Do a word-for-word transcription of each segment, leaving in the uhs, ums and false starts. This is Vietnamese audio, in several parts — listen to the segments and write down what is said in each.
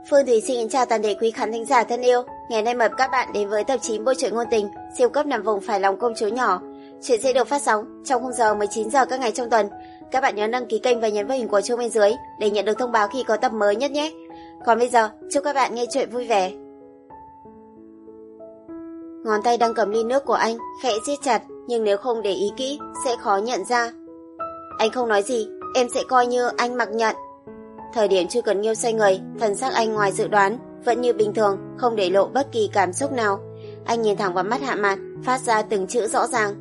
Phương Thúy xin chào toàn thể quý khán thính giả thân yêu. Ngày nay mời các bạn đến với tập chín bộ truyện ngôn tình siêu cấp nằm vùng phải lòng công chúa nhỏ. Chuyện sẽ được phát sóng trong khung giờ mười chín giờ các ngày trong tuần. Các bạn nhớ đăng ký kênh và nhấn vào hình của chuông bên dưới để nhận được thông báo khi có tập mới nhất nhé. Còn bây giờ, chúc các bạn nghe chuyện vui vẻ. Ngón tay đang cầm ly nước của anh khẽ siết chặt, nhưng nếu không để ý kỹ sẽ khó nhận ra. Anh không nói gì, em sẽ coi như anh mặc nhận. Thời điểm Chu Cẩn Nghiêu xoay người, thần sắc anh ngoài dự đoán vẫn như bình thường, không để lộ bất kỳ cảm xúc nào. Anh nhìn thẳng vào mắt Hạ Mạt, phát ra từng chữ rõ ràng.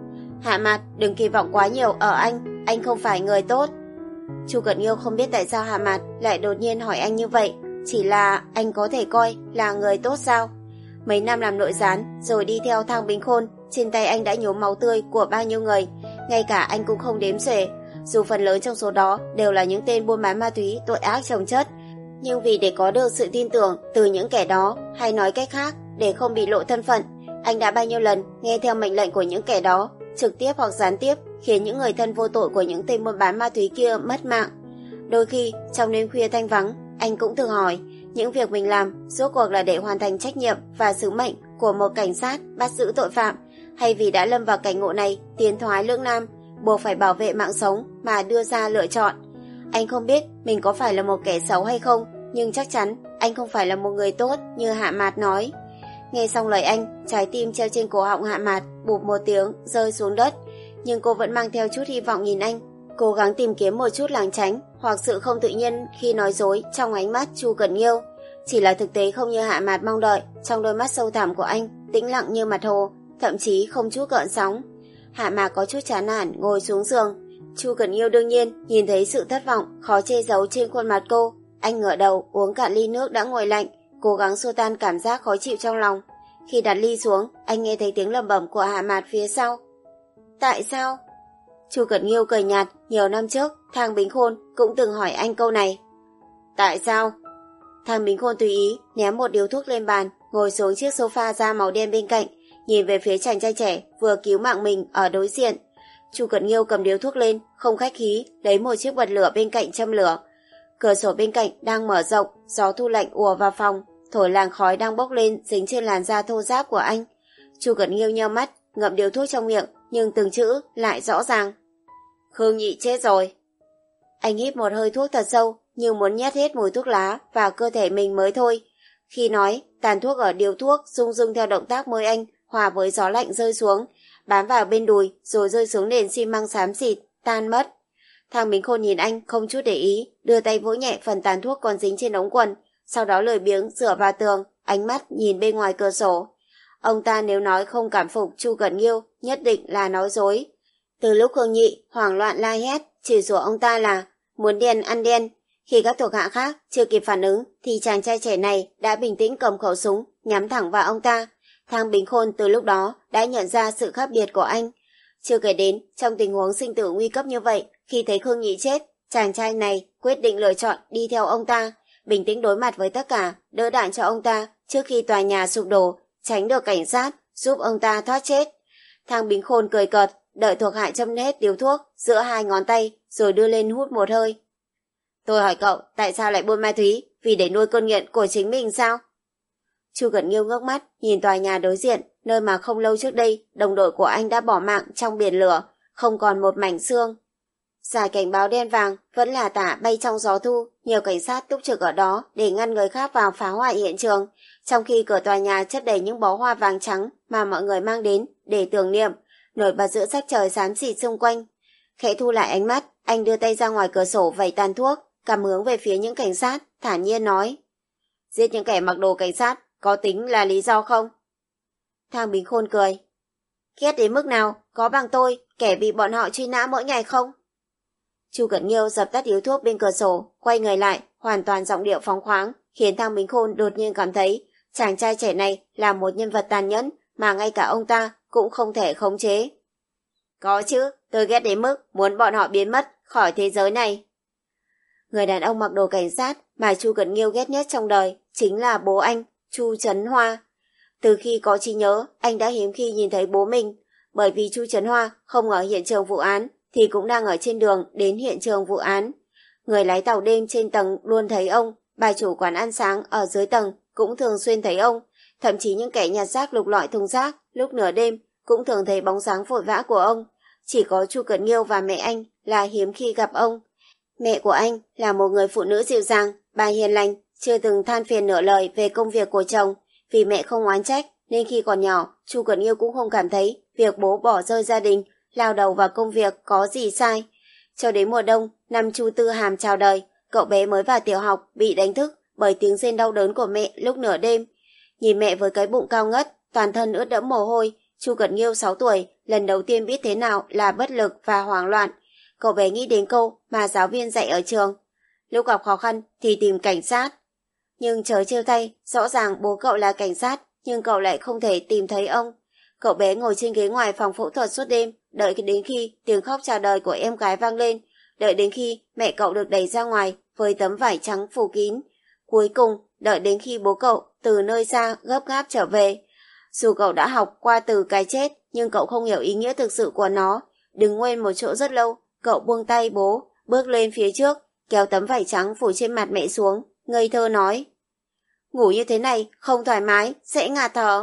Hạ Mạt, đừng kỳ vọng quá nhiều ở anh, anh không phải người tốt. Chu Cẩn Nghiêu không biết tại sao Hạ Mạt lại đột nhiên hỏi anh như vậy, chỉ là anh có thể coi là người tốt sao? Mấy năm làm nội gián rồi đi theo Thang Bính Khôn, trên tay anh đã nhuốm máu tươi của bao nhiêu người, ngay cả anh cũng không đếm xuể. Dù phần lớn trong số đó đều là những tên buôn bán ma túy tội ác chồng chất, nhưng vì để có được sự tin tưởng từ những kẻ đó, hay nói cách khác, để không bị lộ thân phận, anh đã bao nhiêu lần nghe theo mệnh lệnh của những kẻ đó, trực tiếp hoặc gián tiếp khiến những người thân vô tội của những tên buôn bán ma túy kia mất mạng. Đôi khi, trong đêm khuya thanh vắng, anh cũng tự hỏi, những việc mình làm rốt cuộc là để hoàn thành trách nhiệm và sứ mệnh của một cảnh sát bắt giữ tội phạm, hay vì đã lâm vào cảnh ngộ này, tiến thoái lưỡng nan, buộc phải bảo vệ mạng sống mà đưa ra lựa chọn. Anh không biết mình có phải là một kẻ xấu hay không, nhưng chắc chắn anh không phải là một người tốt như Hạ Mạt nói. Nghe xong lời anh, trái tim treo trên cổ họng Hạ Mạt bụp một tiếng rơi xuống đất, nhưng cô vẫn mang theo chút hy vọng nhìn anh, cố gắng tìm kiếm một chút lảng tránh hoặc sự không tự nhiên khi nói dối trong ánh mắt Chu Cẩn Nghiêu. Chỉ là thực tế không như Hạ Mạt mong đợi, trong đôi mắt sâu thẳm của anh tĩnh lặng như mặt hồ, thậm chí không chút gợn sóng. Hạ Mạt có chút chán nản ngồi xuống giường. Chu Cẩn Nghiêu đương nhiên nhìn thấy sự thất vọng khó che giấu trên khuôn mặt cô. Anh ngửa đầu uống cạn ly nước đã nguội lạnh, cố gắng xua tan cảm giác khó chịu trong lòng. Khi đặt ly xuống, anh nghe thấy tiếng lẩm bẩm của Hạ Mạt phía sau. Tại sao? Chu Cẩn Nghiêu cười nhạt, nhiều năm trước Thang Bính Khôn cũng từng hỏi anh câu này. Tại sao? Thang Bính Khôn tùy ý ném một điếu thuốc lên bàn, ngồi xuống chiếc sofa da màu đen bên cạnh, nhìn về phía chàng trai trẻ vừa cứu mạng mình ở đối diện. Chu Cẩn Nghiêu cầm điếu thuốc lên, không khách khí lấy một chiếc bật lửa bên cạnh châm lửa. Cửa sổ bên cạnh đang mở rộng, gió thu lạnh ùa vào phòng, thổi làn khói đang bốc lên dính trên làn da thô ráp của anh. Chu Cẩn Nghiêu nheo mắt, ngậm điếu thuốc trong miệng, nhưng từng chữ lại rõ ràng. Khương Nhị chết rồi. Anh hít một hơi thuốc thật sâu, như muốn nhét hết mùi thuốc lá vào cơ thể mình mới thôi. Khi nói, tàn thuốc ở điếu thuốc rung rung theo động tác môi anh, hòa với gió lạnh rơi xuống, bám vào bên đùi rồi rơi xuống nền xi măng xám xịt, tan mất. Thang Bính Khôn nhìn anh không chút để ý, đưa tay vỗ nhẹ phần tàn thuốc còn dính trên ống quần, sau đó lười biếng dựa vào tường, ánh mắt nhìn bên ngoài cửa sổ. Ông ta nếu nói không cảm phục Chu Cẩn Nghiêu, nhất định là nói dối. Từ lúc Khương Nhị hoảng loạn la hét, chửi rủa ông ta là muốn đen ăn đen, khi các thuộc hạ khác chưa kịp phản ứng thì chàng trai trẻ này đã bình tĩnh cầm khẩu súng nhắm thẳng vào ông ta. Thang Bính Khôn từ lúc đó đã nhận ra sự khác biệt của anh. Chưa kể đến, trong tình huống sinh tử nguy cấp như vậy, khi thấy Khương Nhị chết, chàng trai này quyết định lựa chọn đi theo ông ta, bình tĩnh đối mặt với tất cả, đỡ đạn cho ông ta trước khi tòa nhà sụp đổ, tránh được cảnh sát, giúp ông ta thoát chết. Thang Bính Khôn cười cợt, đợi thuộc hạ châm hết điếu thuốc giữa hai ngón tay, rồi đưa lên hút một hơi. Tôi hỏi cậu, tại sao lại buôn ma túy? Vì để nuôi cơn nghiện của chính mình sao? Chu Cẩn Nghiêu ngước mắt, nhìn tòa nhà đối diện, nơi mà không lâu trước đây, đồng đội của anh đã bỏ mạng trong biển lửa, không còn một mảnh xương. Dải cảnh báo đen vàng vẫn là tả bay trong gió thu, nhiều cảnh sát túc trực ở đó để ngăn người khác vào phá hoại hiện trường, trong khi cửa tòa nhà chất đầy những bó hoa vàng trắng mà mọi người mang đến để tưởng niệm, nổi bật giữa sắc trời xám xịt xung quanh. Khẽ thu lại ánh mắt, anh đưa tay ra ngoài cửa sổ vẩy tàn thuốc, cầm hướng về phía những cảnh sát, thản nhiên nói. Giết những kẻ mặc đồ cảnh sát, có tính là lý do không? Thang Bính Khôn cười. Ghét đến mức nào, có bằng tôi, kẻ bị bọn họ truy nã mỗi ngày không? Chu Cẩn Nghiêu dập tắt điếu thuốc bên cửa sổ, quay người lại, hoàn toàn giọng điệu phóng khoáng, khiến Thang Bính Khôn đột nhiên cảm thấy chàng trai trẻ này là một nhân vật tàn nhẫn mà ngay cả ông ta cũng không thể khống chế. Có chứ, tôi ghét đến mức muốn bọn họ biến mất khỏi thế giới này. Người đàn ông mặc đồ cảnh sát mà Chu Cẩn Nghiêu ghét nhất trong đời chính là bố anh, Chu Trấn Hoa. Từ khi có trí nhớ, anh đã hiếm khi nhìn thấy bố mình, bởi vì Chu Trấn Hoa không ở hiện trường vụ án thì cũng đang ở trên đường đến hiện trường vụ án. Người lái tàu đêm trên tầng luôn thấy ông, bà chủ quán ăn sáng ở dưới tầng cũng thường xuyên thấy ông, thậm chí những kẻ nhặt rác lục lọi thùng rác lúc nửa đêm cũng thường thấy bóng dáng vội vã của ông. Chỉ có Chu Cẩn Nghiêu và mẹ anh là hiếm khi gặp ông. Mẹ của anh là một người phụ nữ dịu dàng, bà hiền lành, chưa từng than phiền nửa lời về công việc của chồng. Vì mẹ không oán trách nên khi còn nhỏ, Chu Cẩn Nghiêu cũng không cảm thấy việc bố bỏ rơi gia đình, lao đầu vào công việc có gì sai. Cho đến mùa đông, năm Chu Tư Hàm chào đời, cậu bé mới vào tiểu học bị đánh thức bởi tiếng rên đau đớn của mẹ lúc nửa đêm. Nhìn mẹ với cái bụng cao ngất, toàn thân ướt đẫm mồ hôi, Chu Cẩn Nghiêu sáu tuổi lần đầu tiên biết thế nào là bất lực và hoảng loạn. Cậu bé nghĩ đến câu mà giáo viên dạy ở trường: lúc gặp khó khăn thì tìm cảnh sát. Nhưng trời trêu thay, rõ ràng bố cậu là cảnh sát, nhưng cậu lại không thể tìm thấy ông. Cậu bé ngồi trên ghế ngoài phòng phẫu thuật suốt đêm, đợi đến khi tiếng khóc chào đời của em gái vang lên, đợi đến khi mẹ cậu được đẩy ra ngoài với tấm vải trắng phủ kín. Cuối cùng, đợi đến khi bố cậu từ nơi xa gấp gáp trở về. Dù cậu đã học qua từ cái chết, nhưng cậu không hiểu ý nghĩa thực sự của nó. Đứng nguyên một chỗ rất lâu, cậu buông tay bố, bước lên phía trước, kéo tấm vải trắng phủ trên mặt mẹ xuống, ngây thơ nói: ngủ như thế này không thoải mái, sẽ ngạt thở.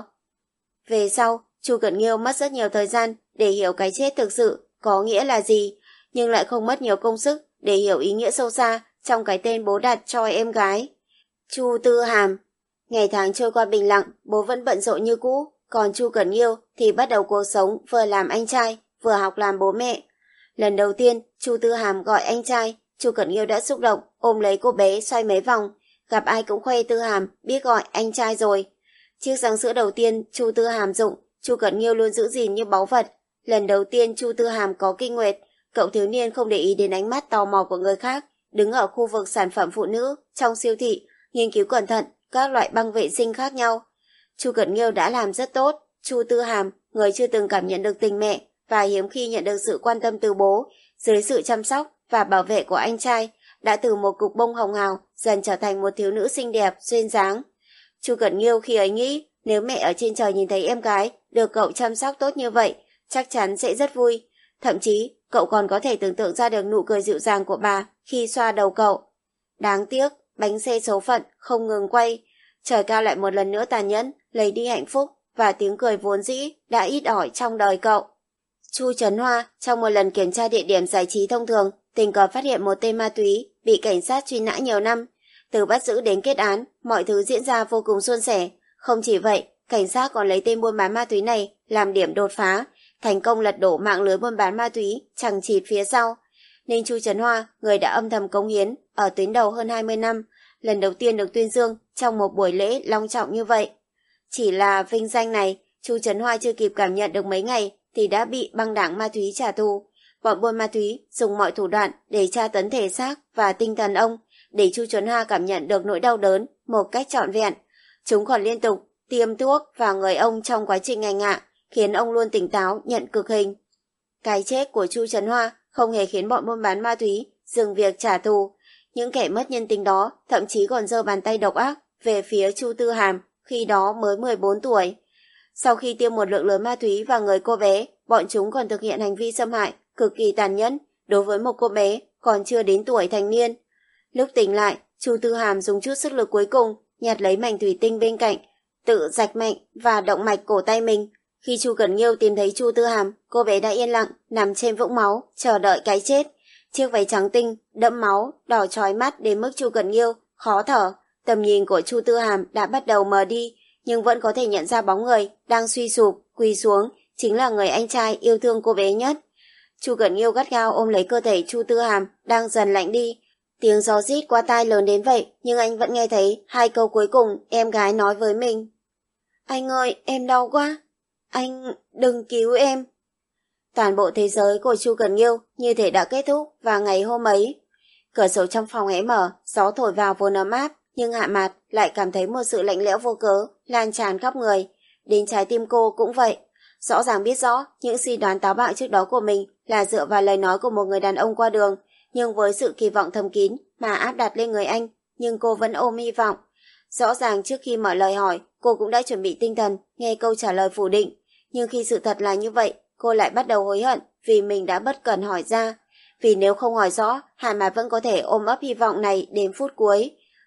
Về sau, Chu Cẩn Nghiêu mất rất nhiều thời gian để hiểu cái chết thực sự có nghĩa là gì, nhưng lại không mất nhiều công sức để hiểu ý nghĩa sâu xa trong cái tên bố đặt cho em gái, Chu Tư Hàm. Ngày tháng trôi qua bình lặng, bố vẫn bận rộn như cũ, còn Chu Cẩn Nghiêu thì bắt đầu cuộc sống vừa làm anh trai, vừa học làm bố mẹ. Lần đầu tiên Chu Tư Hàm gọi anh trai, Chu Cẩn Nghiêu đã xúc động ôm lấy cô bé xoay mấy vòng, gặp ai cũng khoe Tư Hàm biết gọi anh trai rồi. Chiếc răng sữa đầu tiên Chu Tư Hàm dụng, Chu Cẩn Nghiêu luôn giữ gìn như báu vật. Lần đầu tiên Chu Tư Hàm có kinh nguyệt, cậu thiếu niên không để ý đến ánh mắt tò mò của người khác, đứng ở khu vực sản phẩm phụ nữ trong siêu thị, nghiên cứu cẩn thận các loại băng vệ sinh khác nhau. Chu Cẩn Nghiêu đã làm rất tốt. Chu Tư Hàm, người chưa từng cảm nhận được tình mẹ và hiếm khi nhận được sự quan tâm từ bố, dưới sự chăm sóc và bảo vệ của anh trai, đã từ một cục bông hồng hào dần trở thành một thiếu nữ xinh đẹp, duyên dáng. Chu Cẩn Nghiêu khi ấy nghĩ, nếu mẹ ở trên trời nhìn thấy em gái được cậu chăm sóc tốt như vậy, chắc chắn sẽ rất vui. Thậm chí, cậu còn có thể tưởng tượng ra được nụ cười dịu dàng của bà khi xoa đầu cậu. Đáng tiếc, bánh xe số phận không ngừng quay. Trời cao lại một lần nữa tàn nhẫn, lấy đi hạnh phúc và tiếng cười vốn dĩ đã ít ỏi trong đời cậu. Chu Trấn Hoa trong một lần kiểm tra địa điểm giải trí thông thường, tình cờ phát hiện một tên ma túy bị cảnh sát truy nã nhiều năm. Từ bắt giữ đến kết án, mọi thứ diễn ra vô cùng suôn sẻ. Không chỉ vậy, cảnh sát còn lấy tên buôn bán ma túy này làm điểm đột phá, thành công lật đổ mạng lưới buôn bán ma túy chằng chịt phía sau. Nên Chu Trấn Hoa, người đã âm thầm cống hiến ở tuyến đầu hơn hai mươi năm, lần đầu tiên được tuyên dương trong một buổi lễ long trọng như vậy. Chỉ là vinh danh này, Chu Trấn Hoa chưa kịp cảm nhận được mấy ngày thì đã bị băng đảng ma túy trả thù. Bọn buôn ma túy dùng mọi thủ đoạn để tra tấn thể xác và tinh thần ông, để Chu Trấn Hoa cảm nhận được nỗi đau đớn một cách trọn vẹn. Chúng còn liên tục tiêm thuốc vào người ông trong quá trình hành hạ, khiến ông luôn tỉnh táo nhận cực hình. Cái chết của Chu Trấn Hoa không hề khiến bọn buôn bán ma túy dừng việc trả thù. Những kẻ mất nhân tính đó thậm chí còn giơ bàn tay độc ác về phía Chu Tư Hàm, khi đó mới mười bốn tuổi. Sau khi tiêm một lượng lớn ma túy vào người cô bé, bọn chúng còn thực hiện hành vi xâm hại cực kỳ tàn nhẫn đối với một cô bé còn chưa đến tuổi thành niên. Lúc tỉnh lại, Chu Tư Hàm dùng chút sức lực cuối cùng nhặt lấy mảnh thủy tinh bên cạnh, tự rạch mạnh và động mạch cổ tay mình. Khi Chu Cẩn Nghiêu tìm thấy Chu Tư Hàm, cô bé đã yên lặng nằm trên vũng máu chờ đợi cái chết. Chiếc váy trắng tinh đẫm máu đỏ chói mắt đến mức Chu Cẩn Nghiêu khó thở. Tầm nhìn của Chu Tư Hàm đã bắt đầu mờ đi, nhưng vẫn có thể nhận ra bóng người đang suy sụp quỳ xuống chính là người anh trai yêu thương cô bé nhất. Chu Cẩn Nghiêu gắt gao ôm lấy cơ thể Chu Tư Hàm đang dần lạnh đi. Tiếng gió rít qua tai lớn đến vậy, nhưng anh vẫn nghe thấy hai câu cuối cùng em gái nói với mình: "Anh ơi, em đau quá. Anh đừng cứu em." Toàn bộ thế giới của Chu Cẩn Nghiêu như thể đã kết thúc vào ngày hôm ấy. Cửa sổ trong phòng hé mở, gió thổi vào vốn ấm áp, nhưng Hạ Mạt lại cảm thấy một sự lạnh lẽo vô cớ lan tràn khắp người. Đến trái tim cô cũng vậy. Rõ ràng biết rõ những suy đoán táo bạo trước đó của mình là dựa vào lời nói của một người đàn ông qua đường, nhưng với sự kỳ vọng thầm kín mà áp đặt lên người anh, nhưng cô vẫn ôm hy vọng. Rõ ràng trước khi mở lời hỏi, cô cũng đã chuẩn bị tinh thần nghe câu trả lời phủ định, nhưng khi sự thật là như vậy, cô lại bắt đầu hối hận vì mình đã bất cẩn hỏi ra. Vì nếu không hỏi rõ, Hạ Mạt vẫn có thể ôm ấp hy vọng này đến phút cuối.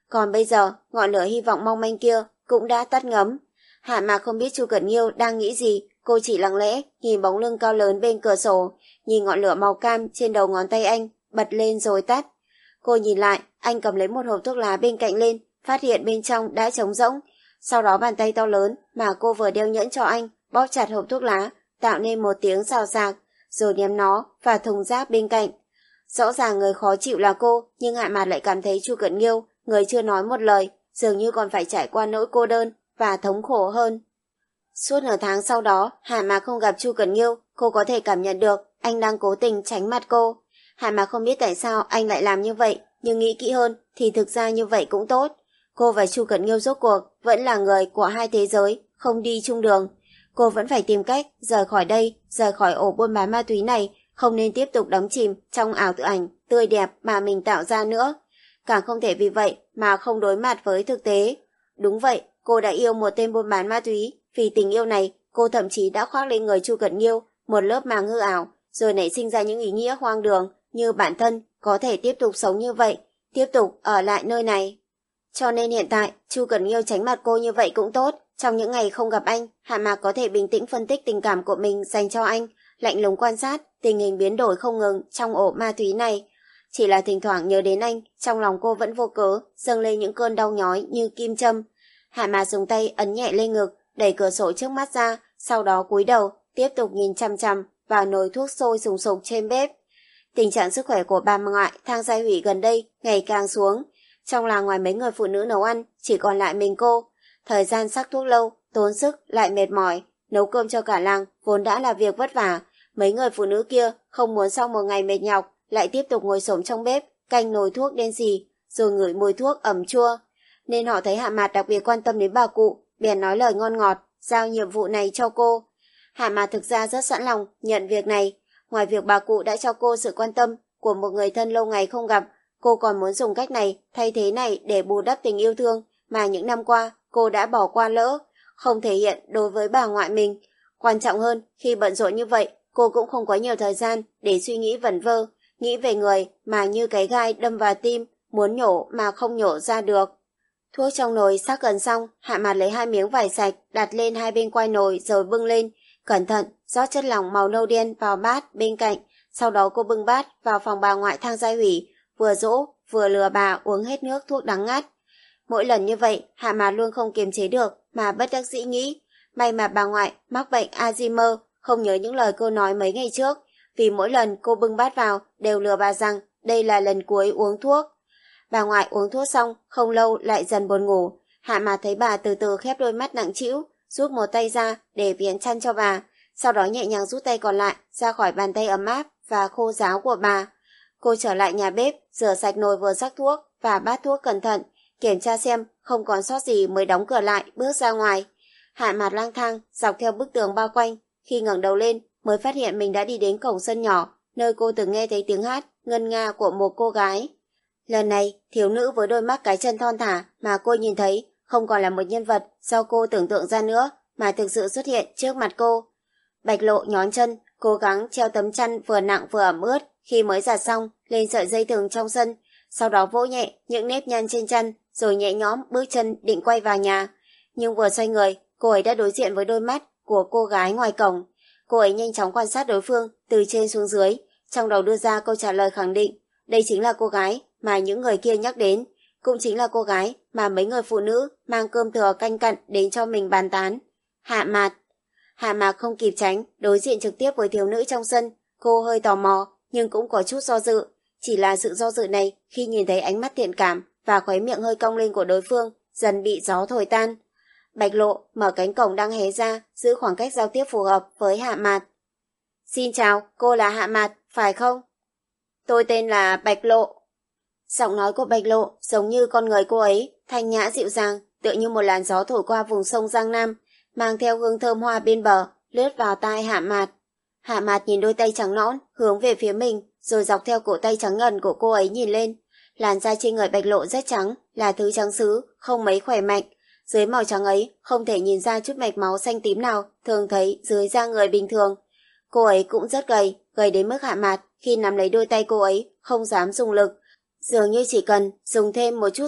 Còn bây giờ, ngọn lửa hy vọng mong manh kia cũng đã tắt ngấm. Hạ Mạc không biết Chu Cẩn Nghiêu đang nghĩ gì, cô chỉ lặng lẽ nhìn bóng lưng cao lớn bên cửa sổ, nhìn ngọn lửa màu cam trên đầu ngón tay anh bật lên rồi tắt. Cô nhìn lại, anh cầm lấy một hộp thuốc lá bên cạnh lên, phát hiện bên trong đã trống rỗng. Sau đó bàn tay to lớn mà cô vừa đeo nhẫn cho anh bóp chặt hộp thuốc lá, tạo nên một tiếng xào xạc, rồi ném nó vào thùng rác bên cạnh. Rõ ràng người khó chịu là cô, nhưng Hạ Mạt lại cảm thấy Chu Cẩn Nghiêu, người chưa nói một lời, dường như còn phải trải qua nỗi cô đơn và thống khổ hơn. Suốt nửa tháng sau đó, Hạ Mạc không gặp Chu Cẩn Nghiêu, cô có thể cảm nhận được anh đang cố tình tránh mặt cô. Hạ Mạc không biết tại sao anh lại làm như vậy, nhưng nghĩ kỹ hơn thì thực ra như vậy cũng tốt. Cô và Chu Cẩn Nghiêu rốt cuộc vẫn là người của hai thế giới, không đi chung đường. Cô vẫn phải tìm cách rời khỏi đây, rời khỏi ổ buôn bán ma túy này, không nên tiếp tục đắm chìm trong ảo tự ảnh tươi đẹp mà mình tạo ra nữa. Càng không thể vì vậy mà không đối mặt với thực tế. Đúng vậy, cô đã yêu một tên buôn bán ma túy, vì tình yêu này, cô thậm chí đã khoác lên người Chu Cẩn Nghiêu một lớp màng hư ảo, rồi nảy sinh ra những ý nghĩa hoang đường như bản thân có thể tiếp tục sống như vậy, tiếp tục ở lại nơi này. Cho nên hiện tại, Chu Cẩn Nghiêu tránh mặt cô như vậy cũng tốt. Trong những ngày không gặp anh, Hạ Mạc có thể bình tĩnh phân tích tình cảm của mình dành cho anh, lạnh lùng quan sát tình hình biến đổi không ngừng trong ổ ma túy này. Chỉ là thỉnh thoảng nhớ đến anh, trong lòng cô vẫn vô cớ dâng lên những cơn đau nhói như kim châm. Hạ Mạc dùng tay ấn nhẹ lên ngực, đẩy cửa sổ trước mắt ra, sau đó cúi đầu, tiếp tục nhìn chằm chằm vào nồi thuốc sôi sùng sục trên bếp. Tình trạng sức khỏe của bà ngoại Thang Giai Hủy gần đây ngày càng xuống. Trong làng ngoài mấy người phụ nữ nấu ăn, chỉ còn lại mình cô. Thời gian sắc thuốc lâu, tốn sức, lại mệt mỏi. Nấu cơm cho cả làng vốn đã là việc vất vả. Mấy người phụ nữ kia không muốn sau một ngày mệt nhọc, lại tiếp tục ngồi xổm trong bếp, canh nồi thuốc đen xì, rồi ngửi mùi thuốc ẩm chua. Nên họ thấy Hạ Mạt đặc biệt quan tâm đến bà cụ, bèn nói lời ngon ngọt, giao nhiệm vụ này cho cô. Hạ Mạt thực ra rất sẵn lòng nhận việc này. Ngoài việc bà cụ đã cho cô sự quan tâm của một người thân lâu ngày không gặp, cô còn muốn dùng cách này thay thế này để bù đắp tình yêu thương mà những năm qua cô đã bỏ qua lỡ, không thể hiện đối với bà ngoại mình. Quan trọng hơn, khi bận rộn như vậy, cô cũng không có nhiều thời gian để suy nghĩ vẩn vơ, nghĩ về người mà như cái gai đâm vào tim, muốn nhổ mà không nhổ ra được. Thuốc trong nồi sắc gần xong, Hạ Mạt lấy hai miếng vải sạch đặt lên hai bên quai nồi rồi bưng lên, cẩn thận rót chất lỏng màu nâu đen vào bát bên cạnh. Sau đó cô bưng bát vào phòng bà ngoại Thang Giai Hủy, vừa dỗ vừa lừa bà uống hết nước thuốc đắng ngắt. Mỗi lần như vậy, Hạ Mạt luôn không kiềm chế được mà bất đắc dĩ nghĩ, may mà bà ngoại mắc bệnh Alzheimer, không nhớ những lời cô nói mấy ngày trước, vì mỗi lần cô bưng bát vào đều lừa bà rằng đây là lần cuối uống thuốc. Bà ngoại uống thuốc xong, không lâu lại dần buồn ngủ. Hạ Mạt thấy bà từ từ khép đôi mắt nặng trĩu, rút một tay ra để viếng chăn cho bà, sau đó nhẹ nhàng rút tay còn lại ra khỏi bàn tay ấm áp và khô ráo của bà. Cô trở lại nhà bếp, rửa sạch nồi vừa rắc thuốc và bát thuốc cẩn thận, kiểm tra xem không còn sót gì mới đóng cửa lại, bước ra ngoài. Hạ Mạt lang thang dọc theo bức tường bao quanh, khi ngẩng đầu lên mới phát hiện mình đã đi đến cổng sân nhỏ, nơi cô từng nghe thấy tiếng hát ngân nga của một cô gái. Lần này, thiếu nữ với đôi mắt cái chân thon thả mà cô nhìn thấy không còn là một nhân vật do cô tưởng tượng ra nữa, mà thực sự xuất hiện trước mặt cô. Bạch Lộ nhón chân, cố gắng treo tấm chăn vừa nặng vừa ẩm ướt khi mới giặt xong lên sợi dây thừng trong sân, sau đó vỗ nhẹ những nếp nhăn trên chăn, rồi nhẹ nhõm bước chân định quay vào nhà. Nhưng vừa xoay người, cô ấy đã đối diện với đôi mắt của cô gái ngoài cổng. Cô ấy nhanh chóng quan sát đối phương từ trên xuống dưới, trong đầu đưa ra câu trả lời khẳng định. Đây chính là cô gái mà những người kia nhắc đến, cũng chính là cô gái mà mấy người phụ nữ mang cơm thừa canh cặn đến cho mình bàn tán. Hạ Mạt. Hạ Mạc không kịp tránh, đối diện trực tiếp với thiếu nữ trong sân. Cô hơi tò mò, nhưng cũng có chút do dự. Chỉ là sự do dự này khi nhìn thấy ánh mắt thiện cảm và khóe miệng hơi cong lên của đối phương dần bị gió thổi tan. Bạch Lộ mở cánh cổng đang hé ra, giữ khoảng cách giao tiếp phù hợp với Hạ Mạt. Xin chào, cô là Hạ Mạt, phải không? Tôi tên là Bạch Lộ. Giọng nói của Bạch Lộ giống như con người cô ấy, thanh nhã dịu dàng, tựa như một làn gió thổi qua vùng sông Giang Nam, mang theo hương thơm hoa bên bờ, lướt vào tai Hạ Mạt. Hạ Mạt nhìn đôi tay trắng nõn hướng về phía mình, rồi dọc theo cổ tay trắng ngần của cô ấy nhìn lên. Làn da trên người Bạch Lộ rất trắng, là thứ trắng sứ, không mấy khỏe mạnh. Dưới màu trắng ấy không thể nhìn ra chút mạch máu xanh tím nào thường thấy dưới da người bình thường. Cô ấy cũng rất gầy, gầy đến mức Hạ Mạt khi nắm lấy đôi tay cô ấy không dám dùng lực. Dường như chỉ cần dùng thêm một chút sức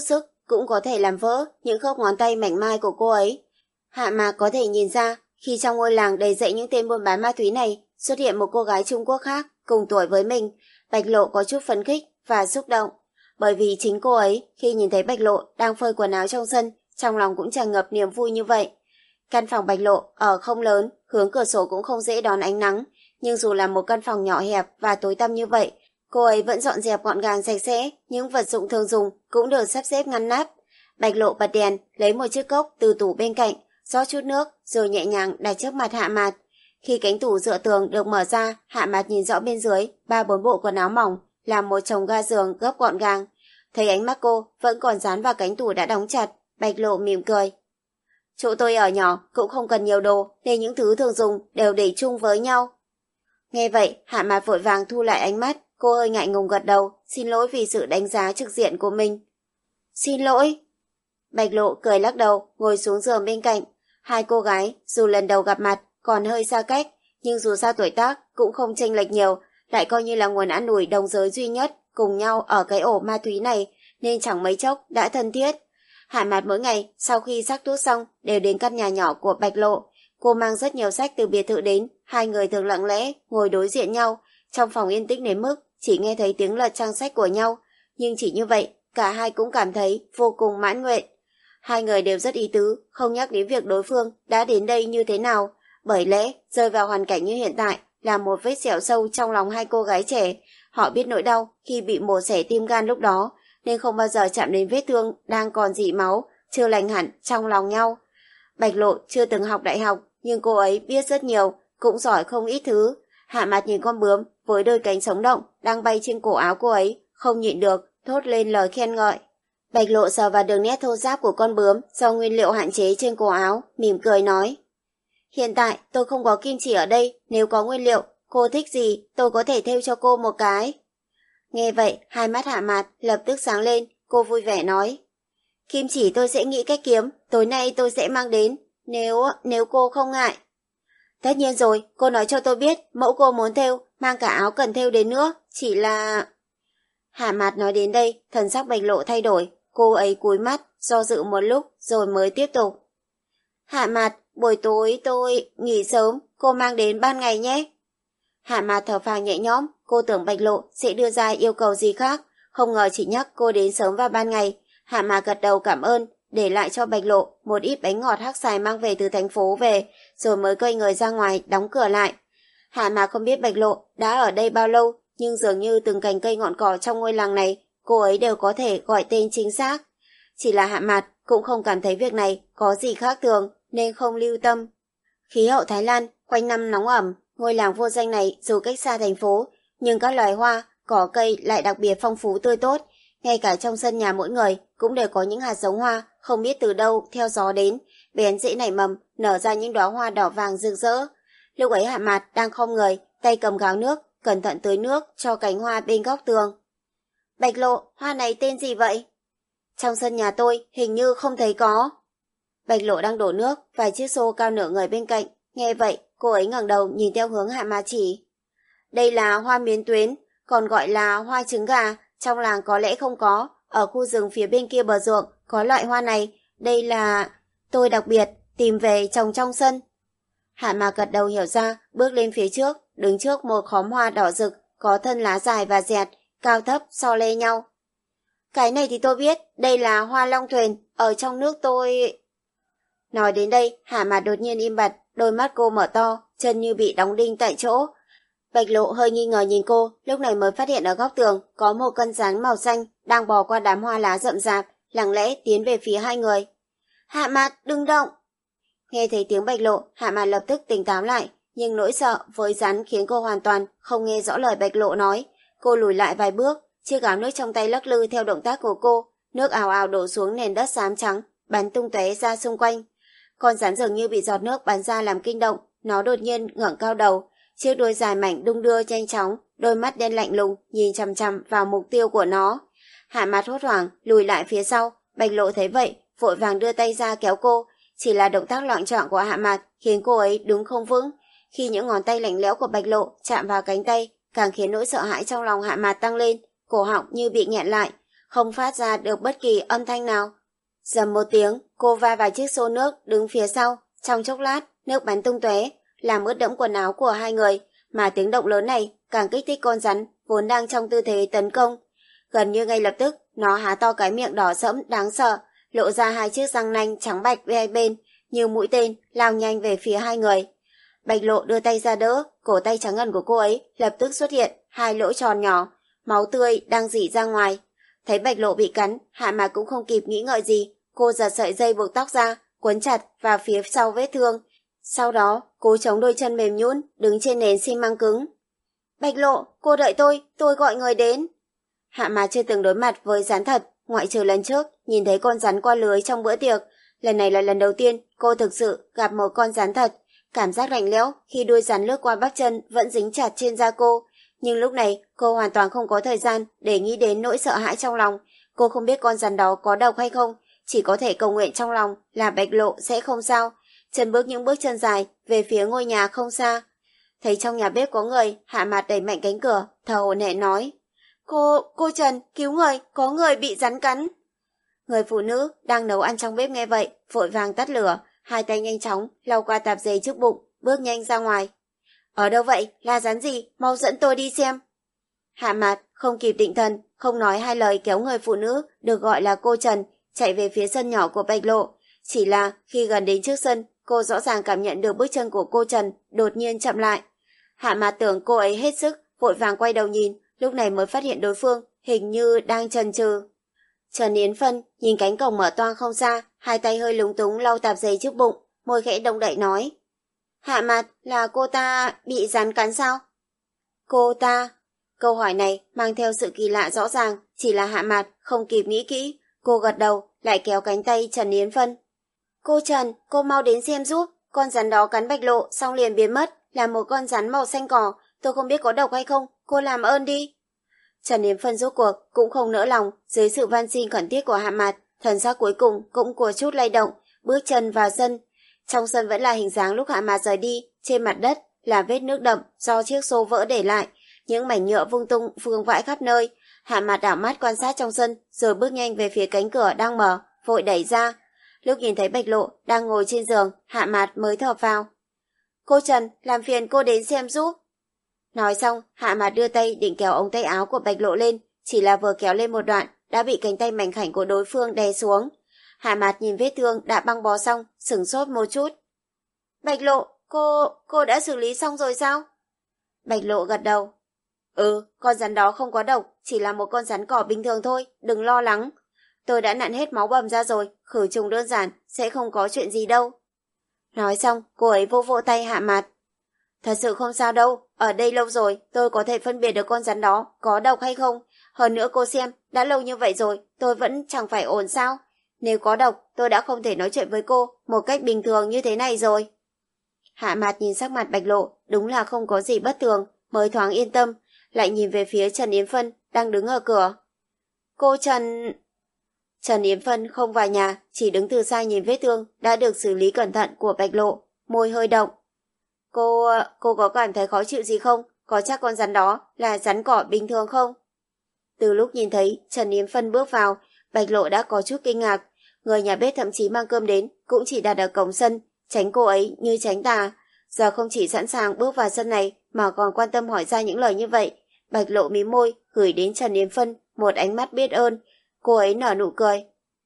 cũng có thể làm vỡ những khớp ngón tay mảnh mai của cô ấy. Hạ Mạc có thể nhìn ra, khi trong ngôi làng đầy dẫy những tên buôn bán ma túy này xuất hiện một cô gái Trung Quốc khác cùng tuổi với mình, Bạch Lộ có chút phấn khích và xúc động. Bởi vì chính cô ấy, khi nhìn thấy Bạch Lộ đang phơi quần áo trong sân, trong lòng cũng tràn ngập niềm vui như vậy. Căn phòng Bạch Lộ ở không lớn, hướng cửa sổ cũng không dễ đón ánh nắng, nhưng dù là một căn phòng nhỏ hẹp và tối tăm như vậy, cô ấy vẫn dọn dẹp gọn gàng sạch sẽ, những vật dụng thường dùng cũng được sắp xếp ngăn nắp. Bạch Lộ bật đèn, lấy một chiếc cốc từ tủ bên cạnh, rót chút nước rồi nhẹ nhàng đặt trước mặt Hạ Mạt. Khi cánh tủ dựa tường được mở ra, Hạ Mạt nhìn rõ bên dưới ba bốn bộ quần áo mỏng, làm một chồng ga giường gấp gọn gàng. Thấy ánh mắt cô vẫn còn dán vào cánh tủ đã đóng chặt, Bạch Lộ mỉm cười. Chỗ tôi ở nhỏ cũng không cần nhiều đồ, nên những thứ thường dùng đều để chung với nhau. Nghe vậy, Hạ Mạt vội vàng thu lại ánh mắt, cô hơi ngại ngùng gật đầu, xin lỗi vì sự đánh giá trực diện của mình. Xin lỗi. Bạch Lộ cười lắc đầu, ngồi xuống giường bên cạnh. Hai cô gái, dù lần đầu gặp mặt, còn hơi xa cách, nhưng dù sao tuổi tác cũng không chênh lệch nhiều, lại coi như là nguồn ăn ủi đồng giới duy nhất cùng nhau ở cái ổ ma túy này, nên chẳng mấy chốc đã thân thiết. Hạ Mạt mỗi ngày sau khi xắc thuốc xong đều đến căn nhà nhỏ của Bạch Lộ. Cô mang rất nhiều sách từ biệt thự đến, hai người thường lặng lẽ ngồi đối diện nhau, trong phòng yên tĩnh đến mức chỉ nghe thấy tiếng lật trang sách của nhau, nhưng chỉ như vậy cả hai cũng cảm thấy vô cùng mãn nguyện. Hai người đều rất ý tứ, không nhắc đến việc đối phương đã đến đây như thế nào, bởi lẽ rơi vào hoàn cảnh như hiện tại là một vết sẹo sâu trong lòng hai cô gái trẻ. Họ biết nỗi đau khi bị mổ xẻ tim gan lúc đó, nên không bao giờ chạm đến vết thương đang còn rỉ máu, chưa lành hẳn trong lòng nhau. Bạch Lộ chưa từng học đại học, nhưng cô ấy biết rất nhiều, cũng giỏi không ít thứ. Hạ Mạt nhìn con bướm với đôi cánh sống động đang bay trên cổ áo cô ấy, không nhịn được thốt lên lời khen ngợi. Bạch Lộ sờ vào đường nét thô ráp của con bướm do nguyên liệu hạn chế trên cổ áo, mỉm cười nói: Hiện tại tôi không có kim chỉ ở đây, nếu có nguyên liệu, cô thích gì tôi có thể thêu cho cô một cái. Nghe vậy, hai mắt Hạ Mạt lập tức sáng lên, cô vui vẻ nói: Kim chỉ tôi sẽ nghĩ cách kiếm, tối nay tôi sẽ mang đến, nếu nếu cô không ngại. Tất nhiên rồi, cô nói cho tôi biết, mẫu cô muốn thêu, mang cả áo cần thêu đến nữa, chỉ là... Hạ Mạt nói đến đây, thần sắc Bạch Lộ thay đổi, cô ấy cúi mắt, do dự một lúc rồi mới tiếp tục. Hạ Mạt, buổi tối tôi nghỉ sớm, cô mang đến ban ngày nhé. Hạ Mạt thở phào nhẹ nhõm, cô tưởng Bạch Lộ sẽ đưa ra yêu cầu gì khác, không ngờ chỉ nhắc cô đến sớm vào ban ngày. Hạ Mạt gật đầu cảm ơn, để lại cho Bạch Lộ một ít bánh ngọt hắc xài mang về từ thành phố về, rồi mới quay người ra ngoài đóng cửa lại. Hạ Mạt không biết Bạch Lộ đã ở đây bao lâu, nhưng dường như từng cành cây ngọn cỏ trong ngôi làng này cô ấy đều có thể gọi tên chính xác. Chỉ là Hạ Mạt cũng không cảm thấy việc này có gì khác thường nên không lưu tâm. Khí hậu Thái Lan quanh năm nóng ẩm, ngôi làng vô danh này dù cách xa thành phố, nhưng các loài hoa, cỏ cây lại đặc biệt phong phú tươi tốt. Ngay cả trong sân nhà mỗi người cũng đều có những hạt giống hoa không biết từ đâu theo gió đến, bén rễ nảy mầm, nở ra những đóa hoa đỏ vàng rực rỡ. Lúc ấy Hạ Mạt đang khom người, tay cầm gáo nước, cẩn thận tưới nước cho cánh hoa bên góc tường. Bạch Lộ, hoa này tên gì vậy? Trong sân nhà tôi hình như không thấy có. Bạch Lộ đang đổ nước, vài chiếc xô cao nửa người bên cạnh. Nghe vậy, cô ấy ngẩng đầu nhìn theo hướng Hạ Mạt chỉ. Đây là hoa miến tuyến, còn gọi là hoa trứng gà, trong làng có lẽ không có, ở khu rừng phía bên kia bờ ruộng có loại hoa này, đây là... tôi đặc biệt tìm về trồng trong sân. Hạ Mạt gật đầu hiểu ra, bước lên phía trước, đứng trước một khóm hoa đỏ rực, có thân lá dài và dẹt, cao thấp so lê nhau. Cái này thì tôi biết, đây là hoa long thuyền, ở trong nước tôi... Nói đến đây, Hạ Mạt đột nhiên im bặt, đôi mắt cô mở to, chân như bị đóng đinh tại chỗ. Bạch Lộ hơi nghi ngờ nhìn cô, lúc này mới phát hiện ở góc tường có một con rắn màu xanh đang bò qua đám hoa lá rậm rạp, lặng lẽ tiến về phía hai người. Hạ Mạt, đừng động! Nghe thấy tiếng Bạch Lộ, Hạ Mạt lập tức tỉnh táo lại, nhưng nỗi sợ với rắn khiến cô hoàn toàn không nghe rõ lời Bạch Lộ nói. Cô lùi lại vài bước, chiếc áo nước trong tay lắc lư theo động tác của cô, nước ào ào đổ xuống nền đất xám trắng, bắn tung tóe ra xung quanh. Con rắn dường như bị giọt nước bắn ra làm kinh động, nó đột nhiên ngẩng cao đầu, chiếc đuôi dài mảnh đung đưa nhanh chóng, đôi mắt đen lạnh lùng nhìn chằm chằm vào mục tiêu của nó. Hạ Mạt hốt hoảng lùi lại phía sau, Bạch Lộ thấy vậy, vội vàng đưa tay ra kéo cô, chỉ là động tác loạng choạng của Hạ Mạt khiến cô ấy đứng không vững. Khi những ngón tay lạnh lẽo của Bạch Lộ chạm vào cánh tay, càng khiến nỗi sợ hãi trong lòng Hạ Mạt tăng lên, cổ họng như bị nghẹn lại, không phát ra được bất kỳ âm thanh nào, Dầm một tiếng, cô va vào chiếc xô nước đứng phía sau. Trong chốc lát, nước bắn tung tóe, làm ướt đẫm quần áo của hai người, mà tiếng động lớn này càng kích thích con rắn vốn đang trong tư thế tấn công. Gần như ngay lập tức, nó há to cái miệng đỏ sẫm đáng sợ, lộ ra hai chiếc răng nanh trắng bạch về hai bên, như mũi tên lao nhanh về phía hai người. Bạch Lộ đưa tay ra đỡ, cổ tay trắng ngần của cô ấy lập tức xuất hiện hai lỗ tròn nhỏ, máu tươi đang rỉ ra ngoài. Thấy Bạch Lộ bị cắn, Hạ Mạc cũng không kịp nghĩ ngợi gì, cô giật sợi dây buộc tóc ra, quấn chặt vào phía sau vết thương. Sau đó, cố chống đôi chân mềm nhũn đứng trên nền xi măng cứng. Bạch Lộ, cô đợi tôi, tôi gọi người đến. Hạ Mạc chưa từng đối mặt với rắn thật, ngoại trừ lần trước nhìn thấy con rắn qua lưới trong bữa tiệc. Lần này là lần đầu tiên cô thực sự gặp một con rắn thật. Cảm giác lạnh lẽo khi đuôi rắn lướt qua bắp chân vẫn dính chặt trên da cô. Nhưng lúc này cô hoàn toàn không có thời gian để nghĩ đến nỗi sợ hãi trong lòng. Cô không biết con rắn đó có độc hay không, chỉ có thể cầu nguyện trong lòng là Bạch Lộ sẽ không sao. Chân bước những bước chân dài về phía ngôi nhà không xa. Thấy trong nhà bếp có người, Hạ Mạt đẩy mạnh cánh cửa, thở hổn hển nói: Cô, cô Trần, cứu người, có người bị rắn cắn. Người phụ nữ đang nấu ăn trong bếp nghe vậy, vội vàng tắt lửa, hai tay nhanh chóng lau qua tạp dề trước bụng, bước nhanh ra ngoài. Ở đâu vậy? Là rắn gì? Mau dẫn tôi đi xem. Hạ Mạt không kịp định thần, không nói hai lời kéo người phụ nữ được gọi là cô Trần chạy về phía sân nhỏ của Bạch Lộ. Chỉ là khi gần đến trước sân, cô rõ ràng cảm nhận được bước chân của cô Trần đột nhiên chậm lại. Hạ Mạt tưởng cô ấy hết sức, vội vàng quay đầu nhìn, lúc này mới phát hiện đối phương hình như đang chần chừ. Trần Yến Phân nhìn cánh cổng mở toang không xa, hai tay hơi lúng túng lau tạp dề trước bụng, môi khẽ động đậy nói: Hạ Mạt, là cô ta bị rắn cắn sao? Cô ta? Câu hỏi này mang theo sự kỳ lạ rõ ràng, chỉ là Hạ Mạt không kịp nghĩ kỹ, cô gật đầu, lại kéo cánh tay Trần Yến Phân. Cô Trần, cô mau đến xem giúp, con rắn đó cắn Bạch Lộ xong liền biến mất, là một con rắn màu xanh cỏ, tôi không biết có độc hay không, cô làm ơn đi. Trần Yến Phân rốt cuộc cũng không nỡ lòng, dưới sự van xin khẩn thiết của Hạ Mạt, thần sắc cuối cùng cũng của chút lay động, bước chân vào sân. Trong sân vẫn là hình dáng lúc Hạ Mạt rời đi, trên mặt đất là vết nước đậm do chiếc xô vỡ để lại, những mảnh nhựa vung tung vương vãi khắp nơi. Hạ Mạt đảo mắt quan sát trong sân, rồi bước nhanh về phía cánh cửa đang mở, vội đẩy ra. Lúc nhìn thấy Bạch Lộ đang ngồi trên giường, Hạ Mạt mới thở phào. Cô Trần, làm phiền cô đến xem giúp. Nói xong, Hạ Mạt đưa tay định kéo ống tay áo của Bạch Lộ lên, chỉ là vừa kéo lên một đoạn đã bị cánh tay mảnh khảnh của đối phương đè xuống. Hạ Mạt nhìn vết thương đã băng bó xong, sửng sốt một chút. Bạch Lộ, cô, cô đã xử lý xong rồi sao? Bạch Lộ gật đầu. Ừ, con rắn đó không có độc, chỉ là một con rắn cỏ bình thường thôi, đừng lo lắng. Tôi đã nặn hết máu bầm ra rồi, khử trùng đơn giản, sẽ không có chuyện gì đâu. Nói xong, cô ấy vô vỗ tay Hạ Mạt. Thật sự không sao đâu, ở đây lâu rồi, tôi có thể phân biệt được con rắn đó có độc hay không. Hơn nữa cô xem, đã lâu như vậy rồi, tôi vẫn chẳng phải ổn sao. Nếu có độc, tôi đã không thể nói chuyện với cô một cách bình thường như thế này rồi. Hạ Mạt nhìn sắc mặt Bạch Lộ, đúng là không có gì bất thường, mới thoáng yên tâm, lại nhìn về phía Trần Yến Phân đang đứng ở cửa. Cô Trần... Trần Yến Phân không vào nhà, chỉ đứng từ xa nhìn vết thương đã được xử lý cẩn thận của Bạch Lộ, môi hơi động. Cô... cô có cảm thấy khó chịu gì không? Có chắc con rắn đó là rắn cỏ bình thường không? Từ lúc nhìn thấy Trần Yến Phân bước vào, Bạch Lộ đã có chút kinh ngạc. Người nhà bếp thậm chí mang cơm đến cũng chỉ đặt ở cổng sân, tránh cô ấy như tránh tà. Giờ không chỉ sẵn sàng bước vào sân này mà còn quan tâm hỏi ra những lời như vậy. Bạch Lộ mím môi gửi đến Trần Yến Phân một ánh mắt biết ơn. Cô ấy nở nụ cười.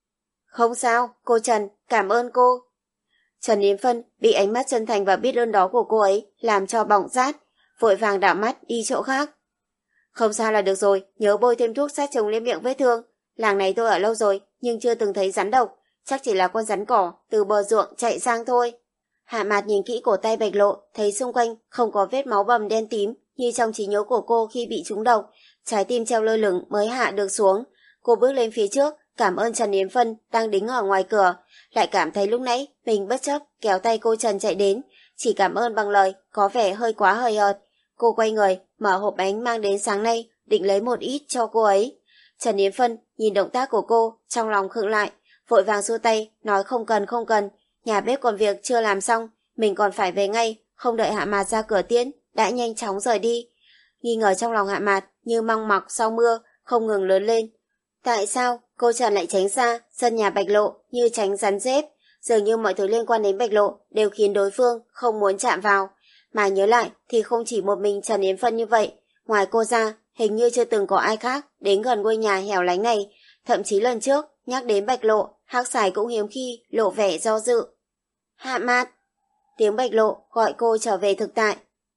Không sao, cô Trần, cảm ơn cô. Trần Yến Phân bị ánh mắt chân thành và biết ơn đó của cô ấy làm cho bỏng rát, vội vàng đảo mắt đi chỗ khác. Không sao là được rồi, nhớ bôi thêm thuốc sát trùng lên miệng vết thương. Làng này tôi ở lâu rồi nhưng chưa từng thấy rắn độc, chắc chỉ là con rắn cỏ từ bờ ruộng chạy sang thôi. Hạ Mạt nhìn kỹ cổ tay Bạch Lộ, thấy xung quanh không có vết máu bầm đen tím như trong trí nhớ của cô khi bị trúng độc, trái tim treo lơ lửng mới hạ được xuống. Cô bước lên phía trước, cảm ơn Trần Yến Phân đang đứng ở ngoài cửa, lại cảm thấy lúc nãy mình bất chấp kéo tay cô Trần chạy đến, chỉ cảm ơn bằng lời có vẻ hơi quá hời hợt. Cô quay người, mở hộp bánh mang đến sáng nay, định lấy một ít cho cô ấy. Trần Yến Phân nhìn động tác của cô, trong lòng khựng lại, vội vàng xua tay, nói không cần không cần, nhà bếp còn việc chưa làm xong, mình còn phải về ngay, không đợi Hạ Mạt ra cửa tiễn, đã nhanh chóng rời đi. Nghi ngờ trong lòng Hạ Mạt như măng mọc sau mưa, không ngừng lớn lên. Tại sao cô Trần lại tránh xa sân nhà Bạch Lộ như tránh rắn rết? Dường như mọi thứ liên quan đến Bạch Lộ đều khiến đối phương không muốn chạm vào. Mà nhớ lại thì không chỉ một mình Trần Yến Phân như vậy. Ngoài cô ra, hình như chưa từng có ai khác đến gần ngôi nhà hẻo lánh này. Thậm chí lần trước, nhắc đến Bạch Lộ, Hắc Sải cũng hiếm khi lộ vẻ do dự. Hạ Mạt. Tiếng Bạch Lộ gọi cô trở về thực tại.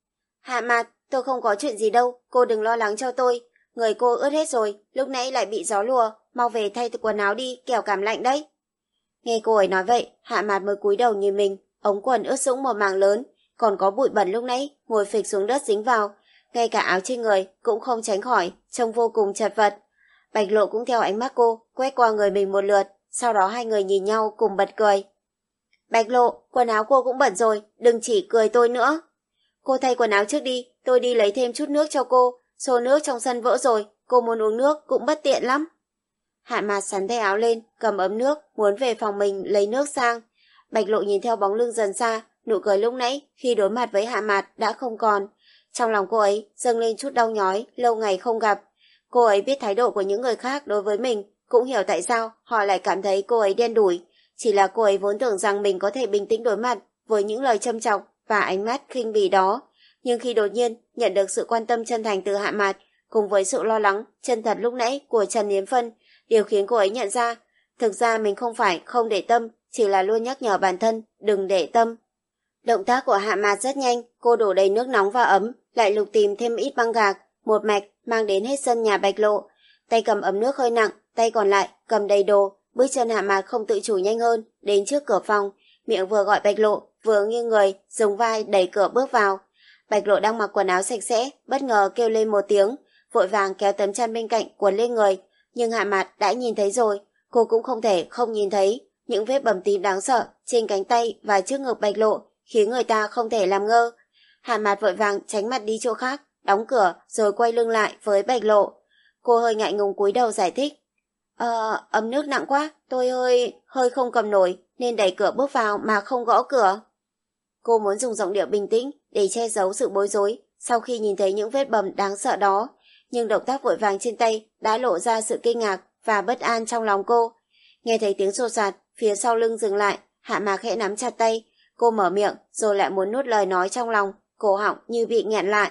Hạ Mạt, tôi không có chuyện gì đâu, cô đừng lo lắng cho tôi. Người cô ướt hết rồi, lúc nãy lại bị gió lùa, mau về thay quần áo đi, kẻo cảm lạnh đấy. Nghe cô ấy nói vậy, Hạ Mạt mới cúi đầu nhìn mình, ống quần ướt sũng một mảng lớn, còn có bụi bẩn lúc nãy ngồi phịch xuống đất dính vào, ngay cả áo trên người cũng không tránh khỏi, trông vô cùng chật vật. Bạch Lộ cũng theo ánh mắt cô quét qua người mình một lượt, sau đó hai người nhìn nhau cùng bật cười. Bạch Lộ, quần áo cô cũng bẩn rồi, đừng chỉ cười tôi nữa. Cô thay quần áo trước đi, tôi đi lấy thêm chút nước cho cô, xô nước trong sân vỡ rồi, cô muốn uống nước cũng bất tiện lắm. Hạ Mạt sắn tay áo lên, cầm ấm nước, muốn về phòng mình lấy nước sang. Bạch Lộ nhìn theo bóng lưng dần xa, nụ cười lúc nãy khi đối mặt với Hạ Mạt đã không còn. Trong lòng cô ấy dâng lên chút đau nhói, lâu ngày không gặp. Cô ấy biết thái độ của những người khác đối với mình, cũng hiểu tại sao họ lại cảm thấy cô ấy đen đủi. Chỉ là cô ấy vốn tưởng rằng mình có thể bình tĩnh đối mặt với những lời châm chọc và ánh mắt khinh bỉ đó. Nhưng khi đột nhiên nhận được sự quan tâm chân thành từ Hạ Mạt, cùng với sự lo lắng chân thật lúc nãy của Trần Yến Phân, điều khiến cô ấy nhận ra, thực ra mình không phải không để tâm, chỉ là luôn nhắc nhở bản thân đừng để tâm. Động tác của Hạ Mạt rất nhanh, cô đổ đầy nước nóng và ấm, lại lục tìm thêm ít băng gạc, một mạch mang đến hết sân nhà Bạch Lộ. Tay cầm ấm nước hơi nặng, tay còn lại cầm đầy đồ, bước chân Hạ Mạt không tự chủ nhanh hơn, đến trước cửa phòng, miệng vừa gọi Bạch Lộ, vừa nghiêng người, dùng vai đẩy cửa bước vào. Bạch Lộ đang mặc quần áo sạch sẽ, bất ngờ kêu lên một tiếng, vội vàng kéo tấm chăn bên cạnh quấn lên người, nhưng Hạ Mạt đã nhìn thấy rồi, cô cũng không thể không nhìn thấy những vết bầm tím đáng sợ trên cánh tay và trước ngực Bạch Lộ, khiến người ta không thể làm ngơ. Hạ Mạt vội vàng tránh mặt đi chỗ khác, đóng cửa rồi quay lưng lại với Bạch Lộ. Cô hơi ngại ngùng cúi đầu giải thích. Ờ, ấm nước nặng quá, tôi hơi, hơi không cầm nổi nên đẩy cửa bước vào mà không gõ cửa. Cô muốn dùng giọng điệu bình tĩnh để che giấu sự bối rối sau khi nhìn thấy những vết bầm đáng sợ đó, nhưng động tác vội vàng trên tay đã lộ ra sự kinh ngạc và bất an trong lòng cô. Nghe thấy tiếng xô xạt, phía sau lưng dừng lại, Hạ Mạt khẽ nắm chặt tay, cô mở miệng rồi lại muốn nuốt lời nói trong lòng, cổ họng như bị nghẹn lại.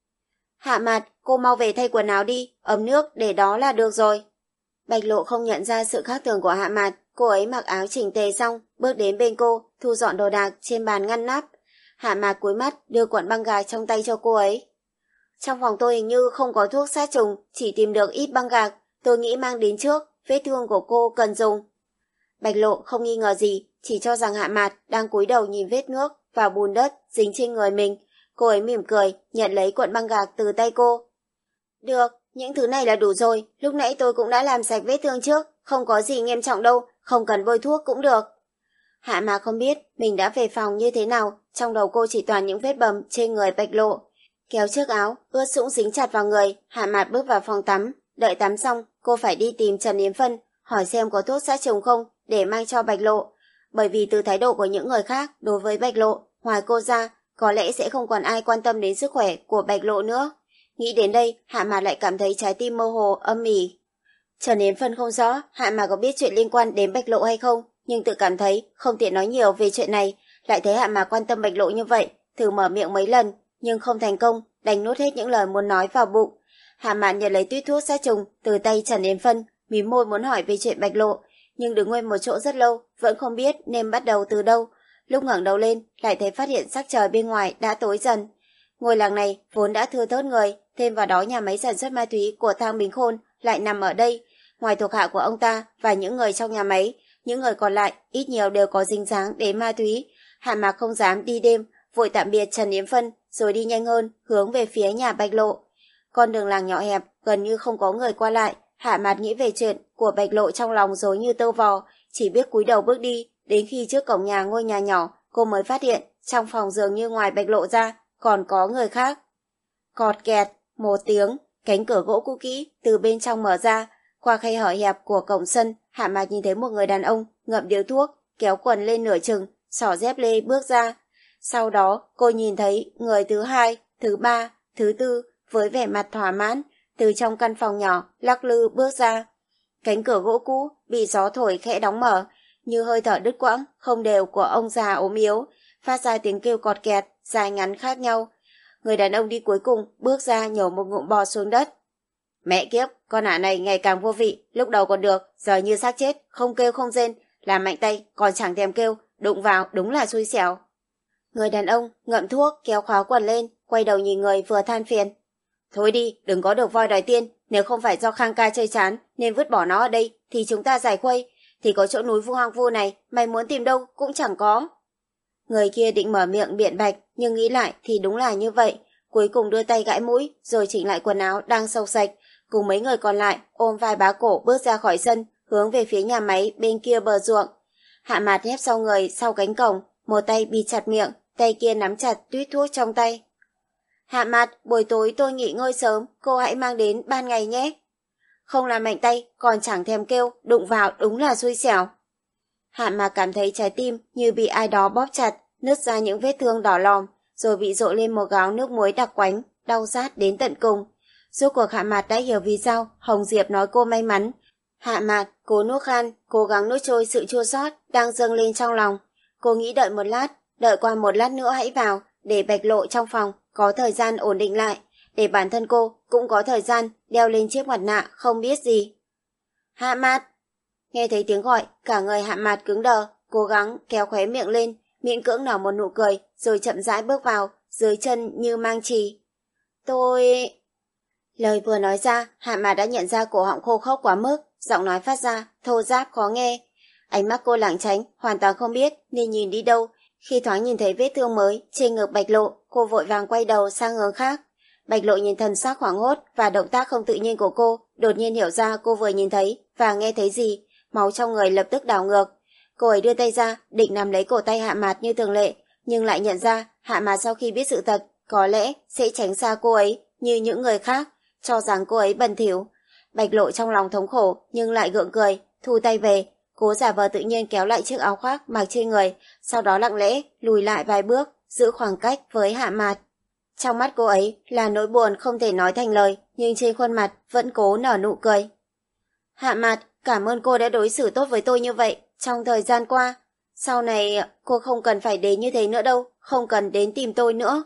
Hạ Mạt, cô mau về thay quần áo đi, ấm nước để đó là được rồi. Bạch Lộ không nhận ra sự khác thường của Hạ Mạt, cô ấy mặc áo chỉnh tề xong, bước đến bên cô, thu dọn đồ đạc trên bàn ngăn nắp. Hạ Mạt cúi mắt đưa cuộn băng gạc trong tay cho cô ấy. Trong phòng tôi hình như không có thuốc sát trùng, chỉ tìm được ít băng gạc, tôi nghĩ mang đến trước, vết thương của cô cần dùng. Bạch Lộ không nghi ngờ gì, chỉ cho rằng Hạ Mạt đang cúi đầu nhìn vết nước và bùn đất dính trên người mình. Cô ấy mỉm cười, nhận lấy cuộn băng gạc từ tay cô. Được, những thứ này là đủ rồi, lúc nãy tôi cũng đã làm sạch vết thương trước, không có gì nghiêm trọng đâu, không cần bôi thuốc cũng được. Hạ Mạt không biết mình đã về phòng như thế nào, trong đầu cô chỉ toàn những vết bầm trên người Bạch Lộ. Kéo chiếc áo, ướt sũng dính chặt vào người, Hạ Mạt bước vào phòng tắm. Đợi tắm xong, cô phải đi tìm Trần Yến Phân, hỏi xem có thuốc sát trùng không để mang cho Bạch Lộ. Bởi vì từ thái độ của những người khác đối với Bạch Lộ, ngoài cô ra, có lẽ sẽ không còn ai quan tâm đến sức khỏe của Bạch Lộ nữa. Nghĩ đến đây, Hạ Mạt lại cảm thấy trái tim mơ hồ, âm ỉ. Trần Yến Phân không rõ Hạ Mạt có biết chuyện liên quan đến Bạch Lộ hay không, nhưng tự cảm thấy không tiện nói nhiều về chuyện này. Lại thấy Hạ Mạt quan tâm Bạch Lộ như vậy, thử mở miệng mấy lần, nhưng không thành công, đành nuốt hết những lời muốn nói vào bụng. Hạ Mạt nhận lấy túi thuốc sát trùng từ tay Trần Yến Phân, mím môi muốn hỏi về chuyện Bạch Lộ, nhưng đứng nguyên một chỗ rất lâu, vẫn không biết nên bắt đầu từ đâu. Lúc ngẩng đầu lên, lại thấy phát hiện sắc trời bên ngoài đã tối dần. Ngôi làng này vốn đã thưa thớt người, thêm vào đó nhà máy sản xuất ma túy của Thang Bình Khôn lại nằm ở đây. Ngoài thuộc hạ của ông ta và những người trong nhà máy, những người còn lại ít nhiều đều có dính dáng đến ma túy. Hạ Mạt không dám đi đêm, vội tạm biệt Trần Yến Phân rồi đi nhanh hơn hướng về phía nhà Bạch Lộ. Con đường làng nhỏ hẹp, gần như không có người qua lại. Hạ Mạt nghĩ về chuyện của Bạch Lộ trong lòng rối như tơ vò, chỉ biết cúi đầu bước đi. Đến khi trước cổng nhà ngôi nhà nhỏ, cô mới phát hiện trong phòng dường như ngoài Bạch Lộ ra còn có người khác. Cọt kẹt, một tiếng, cánh cửa gỗ cũ kỹ từ bên trong mở ra. Qua khe hở hẹp của cổng sân, Hạ Mạt nhìn thấy một người đàn ông ngậm điếu thuốc, kéo quần lên nửa chừng, xỏ dép lê bước ra. Sau đó, cô nhìn thấy người thứ hai, thứ ba, thứ tư với vẻ mặt thỏa mãn từ trong căn phòng nhỏ lắc lư bước ra. cánh cửa gỗ cũ bị gió thổi khẽ đóng mở, như hơi thở đứt quãng, không đều của ông già ốm yếu, phát ra tiếng kêu cọt kẹt, dài ngắn khác nhau. Người đàn ông đi cuối cùng bước ra nhổ một ngụm bò xuống đất. Mẹ kiếp, con ả này ngày càng vô vị, lúc đầu còn được, giờ như xác chết, không kêu không rên, làm mạnh tay, còn chẳng thèm kêu, đụng vào đúng là xui xẻo. Người đàn ông ngậm thuốc kéo khóa quần lên, quay đầu nhìn người vừa than phiền. Thôi đi, đừng có được voi đòi tiên, nếu không phải do Khang ca chơi chán nên vứt bỏ nó ở đây thì chúng ta giải khuây, thì có chỗ núi vu hoang vu này mày muốn tìm đâu cũng chẳng có. Người kia định mở miệng biện bạch nhưng nghĩ lại thì đúng là như vậy, cuối cùng đưa tay gãi mũi rồi chỉnh lại quần áo đang xộc xạch, cùng mấy người còn lại ôm vai bá cổ bước ra khỏi sân, hướng về phía nhà máy bên kia bờ ruộng. Hạ Mạt nép sau người sau cánh cổng, một tay bịt chặt miệng, tay kia nắm chặt tuýt thuốc trong tay. Hạ Mạt, buổi tối tôi nghỉ ngơi sớm, cô hãy mang đến ban ngày nhé. Không làm mạnh tay, còn chẳng thèm kêu, đụng vào đúng là xui xẻo. Hạ Mạt cảm thấy trái tim như bị ai đó bóp chặt, nứt ra những vết thương đỏ lòm, rồi bị dội lên một gáo nước muối đặc quánh, đau rát đến tận cùng. Rốt cuộc Hạ Mạt đã hiểu vì sao Hồng Diệp nói cô may mắn. Hạ Mạt cố nuốt khan, cố gắng nuốt trôi sự chua xót đang dâng lên trong lòng. Cô nghĩ đợi một lát, đợi qua một lát nữa hãy vào, để Bạch Lộ trong phòng có thời gian ổn định lại, để bản thân cô cũng có thời gian đeo lên chiếc mặt nạ không biết gì. Hạ Mạt! Nghe thấy tiếng gọi, cả người Hạ Mạt cứng đờ, cố gắng kéo khóe miệng lên, miễn cưỡng nở một nụ cười, rồi chậm rãi bước vào, dưới chân như mang chì. Tôi... Lời vừa nói ra, Hạ Mạt đã nhận ra cổ họng khô khốc quá mức, giọng nói phát ra, thô ráp khó nghe. Ánh mắt cô lảng tránh, hoàn toàn không biết nên nhìn đi đâu. Khi thoáng nhìn thấy vết thương mới trên ngực Bạch Lộ, cô vội vàng quay đầu sang hướng khác. Bạch Lộ nhìn thần sắc hoảng hốt và động tác không tự nhiên của cô, đột nhiên hiểu ra cô vừa nhìn thấy và nghe thấy gì, máu trong người lập tức đảo ngược. Cô ấy đưa tay ra, định nắm lấy cổ tay Hạ Mạt như thường lệ, nhưng lại nhận ra Hạ Mạt sau khi biết sự thật, có lẽ sẽ tránh xa cô ấy như những người khác, cho rằng cô ấy bẩn thỉu. Bạch Lộ trong lòng thống khổ nhưng lại gượng cười, thu tay về, cố giả vờ tự nhiên kéo lại chiếc áo khoác mặc trên người, sau đó lặng lẽ lùi lại vài bước, giữ khoảng cách với Hạ Mạt. Trong mắt cô ấy là nỗi buồn không thể nói thành lời, nhưng trên khuôn mặt vẫn cố nở nụ cười. Hạ Mạt, cảm ơn cô đã đối xử tốt với tôi như vậy trong thời gian qua. Sau này cô không cần phải đến như thế nữa đâu, không cần đến tìm tôi nữa.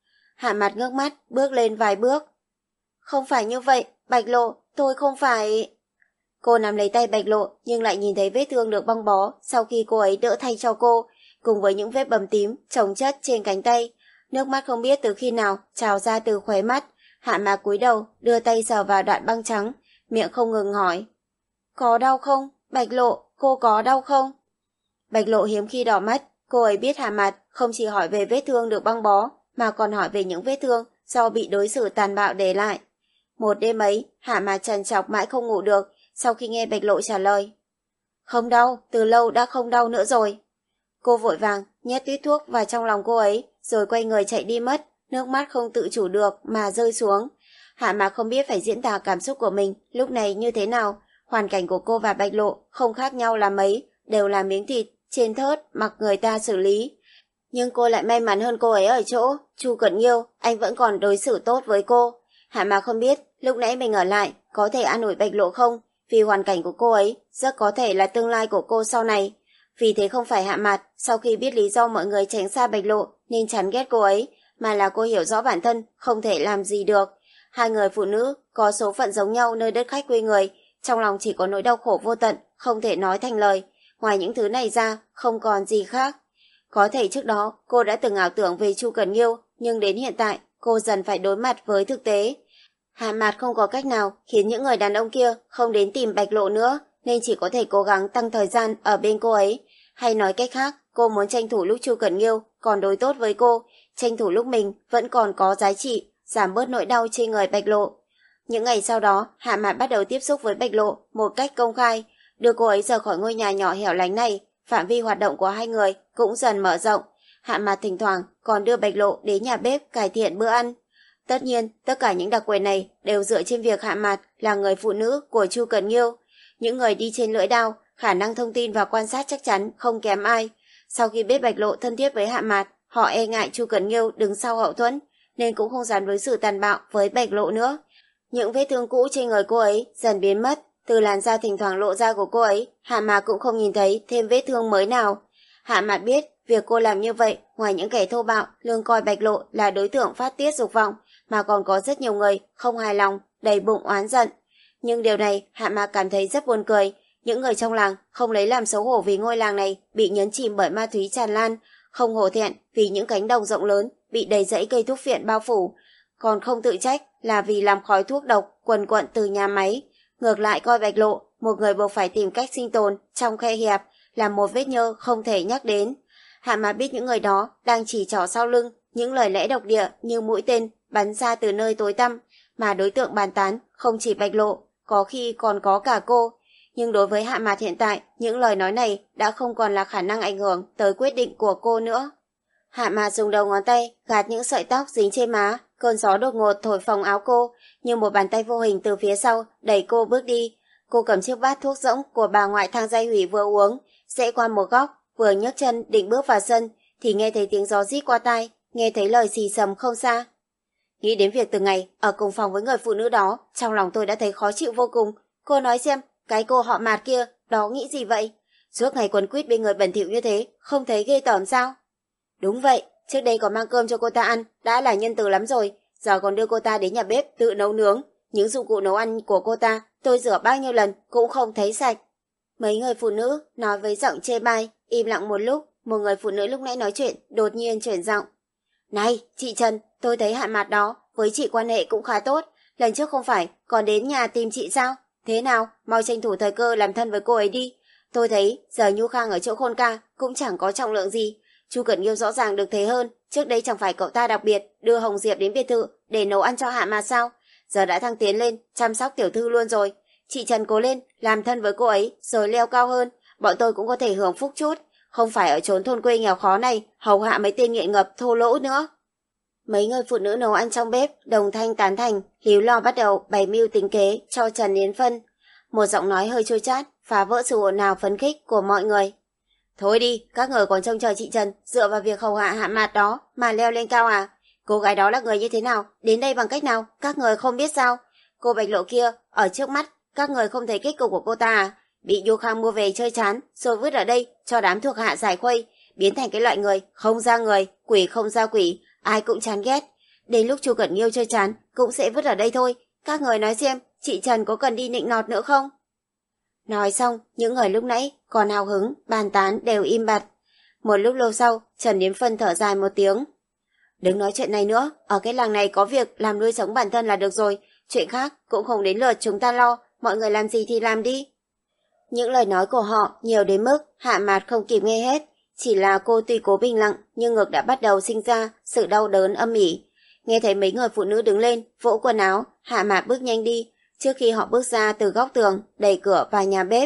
Hạ Mạt ngước mắt, bước lên vài bước. Không phải như vậy, Bạch Lộ, tôi không phải... Cô nắm lấy tay Bạch Lộ nhưng lại nhìn thấy vết thương được băng bó sau khi cô ấy đỡ thay cho cô, cùng với những vết bầm tím chồng chất trên cánh tay. Nước mắt không biết từ khi nào trào ra từ khóe mắt. Hạ Mạt cúi đầu đưa tay sờ vào đoạn băng trắng, miệng không ngừng hỏi. Có đau không? Bạch Lộ, cô có đau không? Bạch Lộ hiếm khi đỏ mắt, cô ấy biết Hạ Mạt không chỉ hỏi về vết thương được băng bó, mà còn hỏi về những vết thương do bị đối xử tàn bạo để lại. Một đêm ấy, Hạ Mạt trằn trọc mãi không ngủ được, sau khi nghe Bạch Lộ trả lời. Không đau, từ lâu đã không đau nữa rồi. Cô vội vàng nhét túi thuốc vào trong lòng cô ấy, rồi quay người chạy đi mất, nước mắt không tự chủ được mà rơi xuống. Hạ Mạt không biết phải diễn tả cảm xúc của mình lúc này như thế nào. Hoàn cảnh của cô và Bạch Lộ không khác nhau là mấy, đều là miếng thịt trên thớt mặc người ta xử lý. Nhưng cô lại may mắn hơn cô ấy ở chỗ, Chu Cẩn Nghiêu, anh vẫn còn đối xử tốt với cô. Hạ Mạt không biết lúc nãy mình ở lại có thể an ủi Bạch Lộ không, vì hoàn cảnh của cô ấy rất có thể là tương lai của cô sau này. Vì thế không phải Hạ Mạt sau khi biết lý do mọi người tránh xa Bạch Lộ nên chán ghét cô ấy, mà là cô hiểu rõ bản thân không thể làm gì được. Hai người phụ nữ có số phận giống nhau nơi đất khách quê người, trong lòng chỉ có nỗi đau khổ vô tận, không thể nói thành lời. Ngoài những thứ này ra, không còn gì khác. Có thể trước đó cô đã từng ảo tưởng về Chu Cẩn Nghiêu, nhưng đến hiện tại cô dần phải đối mặt với thực tế. Hạ Mạt không có cách nào khiến những người đàn ông kia không đến tìm Bạch Lộ nữa, nên chỉ có thể cố gắng tăng thời gian ở bên cô ấy. Hay nói cách khác, cô muốn tranh thủ lúc Chu Cẩn Nghiêu còn đối tốt với cô, tranh thủ lúc mình vẫn còn có giá trị, giảm bớt nỗi đau trên người Bạch Lộ. Những ngày sau đó, Hạ Mạt bắt đầu tiếp xúc với Bạch Lộ một cách công khai, đưa cô ấy rời khỏi ngôi nhà nhỏ hẻo lánh này. Phạm vi hoạt động của hai người cũng dần mở rộng. Hạ Mạt thỉnh thoảng còn đưa Bạch Lộ đến nhà bếp cải thiện bữa ăn. Tất nhiên, tất cả những đặc quyền này đều dựa trên việc Hạ Mạt là người phụ nữ của Chu Cẩn Nghiêu. Những người đi trên lưỡi đao, khả năng thông tin và quan sát chắc chắn không kém ai. Sau khi biết Bạch Lộ thân thiết với Hạ Mạt, họ e ngại Chu Cẩn Nghiêu đứng sau hậu thuẫn, nên cũng không dám đối xử tàn bạo với Bạch Lộ nữa. Những vết thương cũ trên người cô ấy dần biến mất, Từ làn da thỉnh thoảng lộ ra của cô ấy, Hạ Mạc cũng không nhìn thấy thêm vết thương mới nào. Hạ Mạc biết việc cô làm như vậy, ngoài những kẻ thô bạo lương coi Bạch Lộ là đối tượng phát tiết dục vọng, mà còn có rất nhiều người không hài lòng, đầy bụng oán giận. Nhưng điều này Hạ Mạc cảm thấy rất buồn cười. Những người trong làng không lấy làm xấu hổ vì ngôi làng này bị nhấn chìm bởi ma túy tràn lan, không hổ thẹn vì những cánh đồng rộng lớn bị đầy rẫy cây thuốc phiện bao phủ, còn không tự trách là vì làm khói thuốc độc quần quận từ nhà máy. Ngược lại coi Bạch Lộ, một người buộc phải tìm cách sinh tồn trong khe hẹp, là một vết nhơ không thể nhắc đến. Hạ Mạc biết những người đó đang chỉ trỏ sau lưng, những lời lẽ độc địa như mũi tên bắn ra từ nơi tối tăm, mà đối tượng bàn tán không chỉ Bạch Lộ, có khi còn có cả cô. Nhưng đối với Hạ Mạc hiện tại, những lời nói này đã không còn là khả năng ảnh hưởng tới quyết định của cô nữa. Hạ Mạc dùng đầu ngón tay gạt những sợi tóc dính trên má, cơn gió đột ngột thổi phồng áo cô, như một bàn tay vô hình từ phía sau đẩy cô bước đi. Cô cầm chiếc bát thuốc rỗng của bà ngoại Thang Giai Hủy vừa uống, rẽ qua một góc, vừa nhấc chân định bước vào sân, thì nghe thấy tiếng gió rít qua tai, nghe thấy lời xì xầm không xa. Nghĩ đến việc từng ngày ở cùng phòng với người phụ nữ đó, trong lòng tôi đã thấy khó chịu vô cùng. Cô nói xem, cái cô họ Mạt kia, đó nghĩ gì vậy? Suốt ngày quấn quýt bên người bẩn thỉu như thế, không thấy ghê tởm sao? Đúng vậy, trước đây có mang cơm cho cô ta ăn, đã là nhân từ lắm rồi, giờ còn đưa cô ta đến nhà bếp tự nấu nướng. Những dụng cụ nấu ăn của cô ta, tôi rửa bao nhiêu lần cũng không thấy sạch. Mấy người phụ nữ nói với giọng chê bai, im lặng một lúc, một người phụ nữ lúc nãy nói chuyện đột nhiên chuyển giọng. Này, chị Trần, tôi thấy Hạ Mạt đó với chị quan hệ cũng khá tốt, lần trước không phải còn đến nhà tìm chị sao? Thế nào, mau tranh thủ thời cơ làm thân với cô ấy đi. Tôi thấy giờ Nhu Khang ở chỗ Khôn ca cũng chẳng có trọng lượng gì. Chu Cẩn Nghiêu rõ ràng được thế hơn, trước đây chẳng phải cậu ta đặc biệt đưa Hồng Diệp đến biệt thự để nấu ăn cho Hạ Mạt sao? Giờ đã thăng tiến lên chăm sóc tiểu thư luôn rồi. Chị Trần cố lên, làm thân với cô ấy rồi leo cao hơn, bọn tôi cũng có thể hưởng phúc chút, không phải ở chốn thôn quê nghèo khó này hầu hạ mấy tên nghiện ngập thô lỗ nữa. Mấy người phụ nữ nấu ăn trong bếp đồng thanh tán thành, líu lo bắt đầu bày mưu tính kế cho Trần Yến Phân. Một giọng nói hơi trôi chát phá vỡ sự ồn ào phấn khích của mọi người. Thôi đi, các người còn trông chờ chị Trần dựa vào việc hầu hạ Hạ Mạt đó mà leo lên cao à? Cô gái đó là người như thế nào, đến đây bằng cách nào, các người không biết sao? Cô Bạch Lộ kia ở trước mắt, các người không thấy kết cục của cô ta à? Bị Nhu Khang mua về chơi chán rồi vứt ở đây cho đám thuộc hạ giải khuây, biến thành cái loại người không ra người, quỷ không ra quỷ, ai cũng chán ghét. Đến lúc Chu Cẩn Nghiêu chơi chán cũng sẽ vứt ở đây thôi. Các người nói xem, chị Trần có cần đi nịnh nọt nữa không? Nói xong, những người lúc nãy còn hào hứng bàn tán đều im bặt. Một lúc lâu sau, Trần Yến Phân thở dài một tiếng. Đừng nói chuyện này nữa, ở cái làng này có việc làm nuôi sống bản thân là được rồi, chuyện khác cũng không đến lượt chúng ta lo, mọi người làm gì thì làm đi. Những lời nói của họ nhiều đến mức Hạ Mạt không kịp nghe hết, chỉ là cô tuy cố bình lặng nhưng ngực đã bắt đầu sinh ra sự đau đớn âm ỉ. Nghe thấy mấy người phụ nữ đứng lên, vỗ quần áo, Hạ Mạt bước nhanh đi, trước khi họ bước ra từ góc tường, đẩy cửa vào nhà bếp.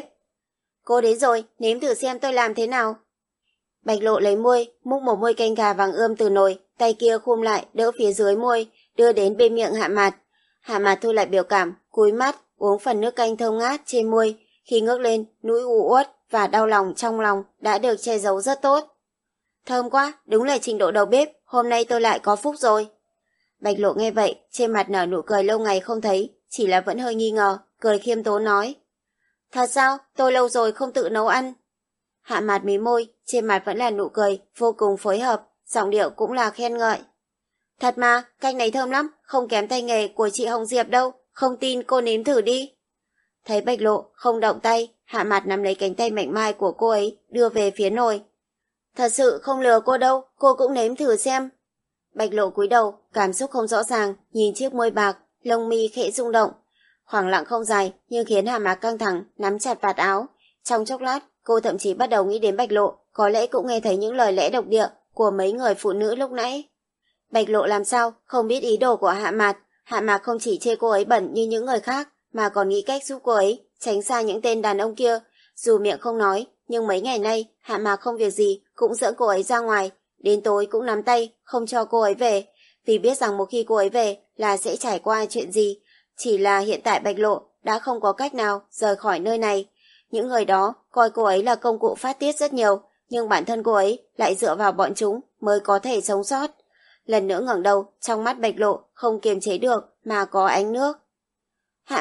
Cô đến rồi, nếm thử xem tôi làm thế nào. Bạch Lộ lấy muôi, múc một muôi canh gà vàng ươm từ nồi, tay kia khum lại đỡ phía dưới muôi, đưa đến bên miệng Hạ Mạt. Hạ Mạt thu lại biểu cảm, cúi mắt, uống phần nước canh thơm ngát trên muôi. Khi ngước lên, nỗi u uất và đau lòng trong lòng đã được che giấu rất tốt. Thơm quá, đúng là trình độ đầu bếp, hôm nay tôi lại có phúc rồi. Bạch Lộ nghe vậy, trên mặt nở nụ cười lâu ngày không thấy, chỉ là vẫn hơi nghi ngờ, cười khiêm tốn nói. Thật sao, tôi lâu rồi không tự nấu ăn. Hạ Mạt mí môi, trên mặt vẫn là nụ cười, vô cùng phối hợp, giọng điệu cũng là khen ngợi. Thật mà, canh này thơm lắm, không kém tay nghề của chị Hồng Diệp đâu, không tin cô nếm thử đi. Thấy Bạch Lộ không động tay, Hạ Mạt nắm lấy cánh tay mảnh mai của cô ấy, đưa về phía nồi. Thật sự không lừa cô đâu, cô cũng nếm thử xem. Bạch Lộ cúi đầu, cảm xúc không rõ ràng, nhìn chiếc môi bạc, lông mi khẽ rung động. Khoảng lặng không dài, nhưng khiến Hạ Mạt căng thẳng, nắm chặt vạt áo. Trong chốc lát, cô thậm chí bắt đầu nghĩ đến Bạch Lộ, có lẽ cũng nghe thấy những lời lẽ độc địa của mấy người phụ nữ lúc nãy. Bạch Lộ làm sao không biết ý đồ của Hạ Mạt. Hạ Mạt không chỉ chê cô ấy bẩn như những người khác, mà còn nghĩ cách giúp cô ấy tránh xa những tên đàn ông kia. Dù miệng không nói, nhưng mấy ngày nay Hạ Mạt không việc gì cũng dẫn cô ấy ra ngoài, đến tối cũng nắm tay không cho cô ấy về, vì biết rằng một khi cô ấy về là sẽ trải qua chuyện gì. Chỉ là hiện tại Bạch Lộ đã không có cách nào rời khỏi nơi này. Những người đó coi cô ấy là công cụ phát tiết rất nhiều, nhưng bản thân cô ấy lại dựa vào bọn chúng mới có thể sống sót. Lần nữa ngẩng đầu, trong mắt Bạch Lộ không kiềm chế được mà có ánh nước. Hạ Mạt,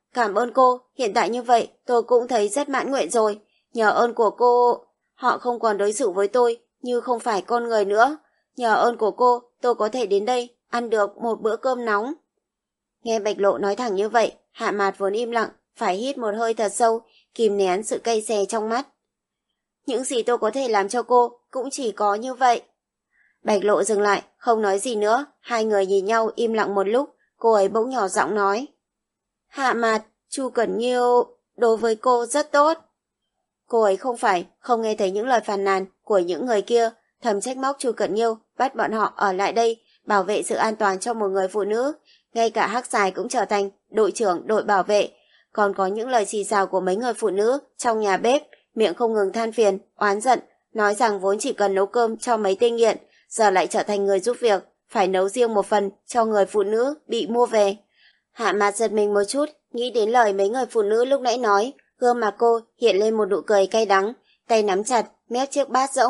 Cảm ơn cô, hiện tại như vậy tôi cũng thấy rất mãn nguyện rồi. Nhờ ơn của cô, họ không còn đối xử với tôi như không phải con người nữa. Nhờ ơn của cô, tôi có thể đến đây ăn được một bữa cơm nóng. Nghe Bạch Lộ nói thẳng như vậy, Hạ Mạt vốn im lặng, phải hít một hơi thật sâu, kìm nén sự cay xè trong mắt. Những gì tôi có thể làm cho cô cũng chỉ có như vậy. Bạch Lộ dừng lại, không nói gì nữa, hai người nhìn nhau im lặng một lúc, cô ấy bỗng nhỏ giọng nói. Hạ Mạt, Chu Cẩn Nhiêu đối với cô rất tốt. Cô ấy không phải không nghe thấy những lời phàn nàn của những người kia, thầm trách móc Chu Cẩn Nhiêu bắt bọn họ ở lại đây, bảo vệ sự an toàn cho một người phụ nữ. Ngay cả Hắc Dài cũng trở thành đội trưởng đội bảo vệ. Còn có những lời xì xào của mấy người phụ nữ trong nhà bếp, miệng không ngừng than phiền, oán giận, nói rằng vốn chỉ cần nấu cơm cho mấy tên nghiện, giờ lại trở thành người giúp việc, phải nấu riêng một phần cho người phụ nữ bị mua về. Hạ Mạt giật mình một chút, nghĩ đến lời mấy người phụ nữ lúc nãy nói, gương mặt cô hiện lên một nụ cười cay đắng, tay nắm chặt, mép chiếc bát rỗng.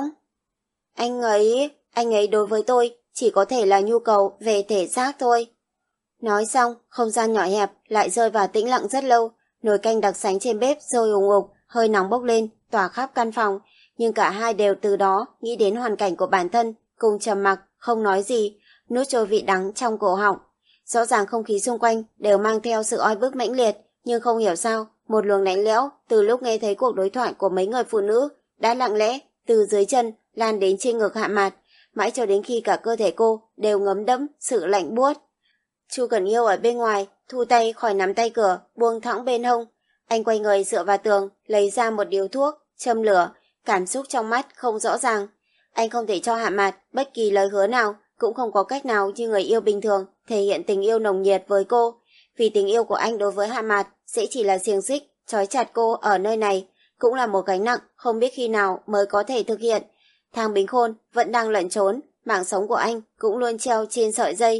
Anh ấy, anh ấy đối với tôi chỉ có thể là nhu cầu về thể xác thôi. Nói xong, không gian nhỏ hẹp lại rơi vào tĩnh lặng rất lâu, nồi canh đặc sánh trên bếp sôi ùng ục, hơi nóng bốc lên, tỏa khắp căn phòng, nhưng cả hai đều từ đó nghĩ đến hoàn cảnh của bản thân, cùng trầm mặc, không nói gì, nuốt trôi vị đắng trong cổ họng. Rõ ràng không khí xung quanh đều mang theo sự oi bức mãnh liệt, nhưng không hiểu sao, một luồng lạnh lẽo từ lúc nghe thấy cuộc đối thoại của mấy người phụ nữ đã lặng lẽ từ dưới chân lan đến trên ngực Hạ Mạt, mãi cho đến khi cả cơ thể cô đều ngấm đẫm sự lạnh buốt. Chu Cẩn Nhiêu ở bên ngoài thu tay khỏi nắm tay cửa, buông thõng bên hông. Anh quay người dựa vào tường, lấy ra một điếu thuốc, châm lửa, cảm xúc trong mắt không rõ ràng. Anh không thể cho Hạ Mạt bất kỳ lời hứa nào, cũng không có cách nào như người yêu bình thường thể hiện tình yêu nồng nhiệt với cô, vì tình yêu của anh đối với Hạ Mạt sẽ chỉ là xiềng xích trói chặt cô ở nơi này, cũng là một gánh nặng không biết khi nào mới có thể thực hiện. Thang Bính Khôn vẫn đang lẩn trốn, mạng sống của anh cũng luôn treo trên sợi dây.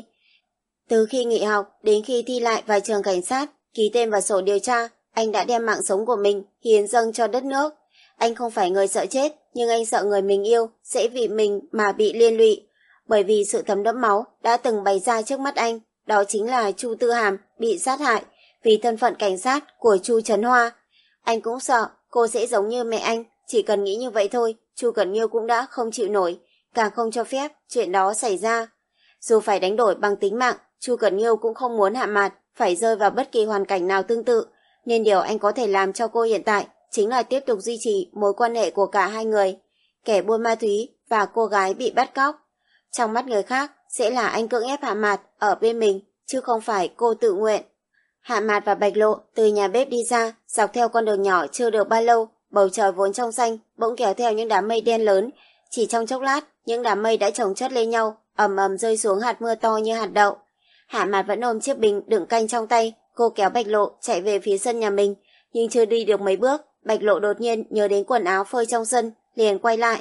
Từ khi nghỉ học đến khi thi lại vào trường cảnh sát, ký tên vào sổ điều tra, anh đã đem mạng sống của mình hiến dâng cho đất nước. Anh không phải người sợ chết, nhưng anh sợ người mình yêu sẽ vì mình mà bị liên lụy. Bởi vì sự thấm đẫm máu đã từng bày ra trước mắt anh, đó chính là Chu Tư Hàm bị sát hại vì thân phận cảnh sát của Chu Trấn Hoa. Anh cũng sợ cô sẽ giống như mẹ anh, chỉ cần nghĩ như vậy thôi, Chu Cẩn Nhiêu cũng đã không chịu nổi, càng không cho phép chuyện đó xảy ra. Dù phải đánh đổi bằng tính mạng, Chu Cẩn Nhiêu cũng không muốn Hạ Mạt phải rơi vào bất kỳ hoàn cảnh nào tương tự, nên điều anh có thể làm cho cô hiện tại chính là tiếp tục duy trì mối quan hệ của cả hai người, kẻ buôn ma túy và cô gái bị bắt cóc. Trong mắt người khác sẽ là anh cưỡng ép Hạ Mạt ở bên mình, chứ không phải cô tự nguyện. Hạ Mạt và Bạch Lộ từ nhà bếp đi ra, dọc theo con đường nhỏ chưa được bao lâu, bầu trời vốn trong xanh bỗng kéo theo những đám mây đen lớn. Chỉ trong chốc lát, những đám mây đã chồng chất lên nhau, ầm ầm rơi xuống hạt mưa to như hạt đậu. Hạ Mạt vẫn ôm chiếc bình đựng canh trong tay, cô kéo Bạch Lộ chạy về phía sân nhà mình, nhưng chưa đi được mấy bước, Bạch Lộ đột nhiên nhớ đến quần áo phơi trong sân, liền quay lại.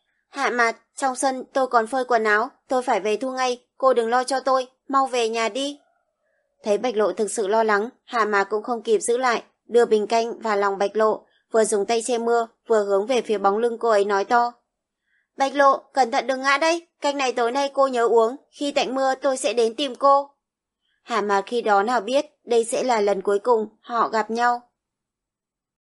Hạ Mạt, trong sân tôi còn phơi quần áo, tôi phải về thu ngay, cô đừng lo cho tôi, mau về nhà đi. Thấy Bạch Lộ thực sự lo lắng, Hạ Mạt cũng không kịp giữ lại, đưa bình canh vào lòng Bạch Lộ, vừa dùng tay che mưa, vừa hướng về phía bóng lưng cô ấy nói to. Bạch Lộ, cẩn thận đừng ngã đấy, canh này tối nay cô nhớ uống, khi tạnh mưa tôi sẽ đến tìm cô. Hạ Mạt khi đó nào biết đây sẽ là lần cuối cùng họ gặp nhau.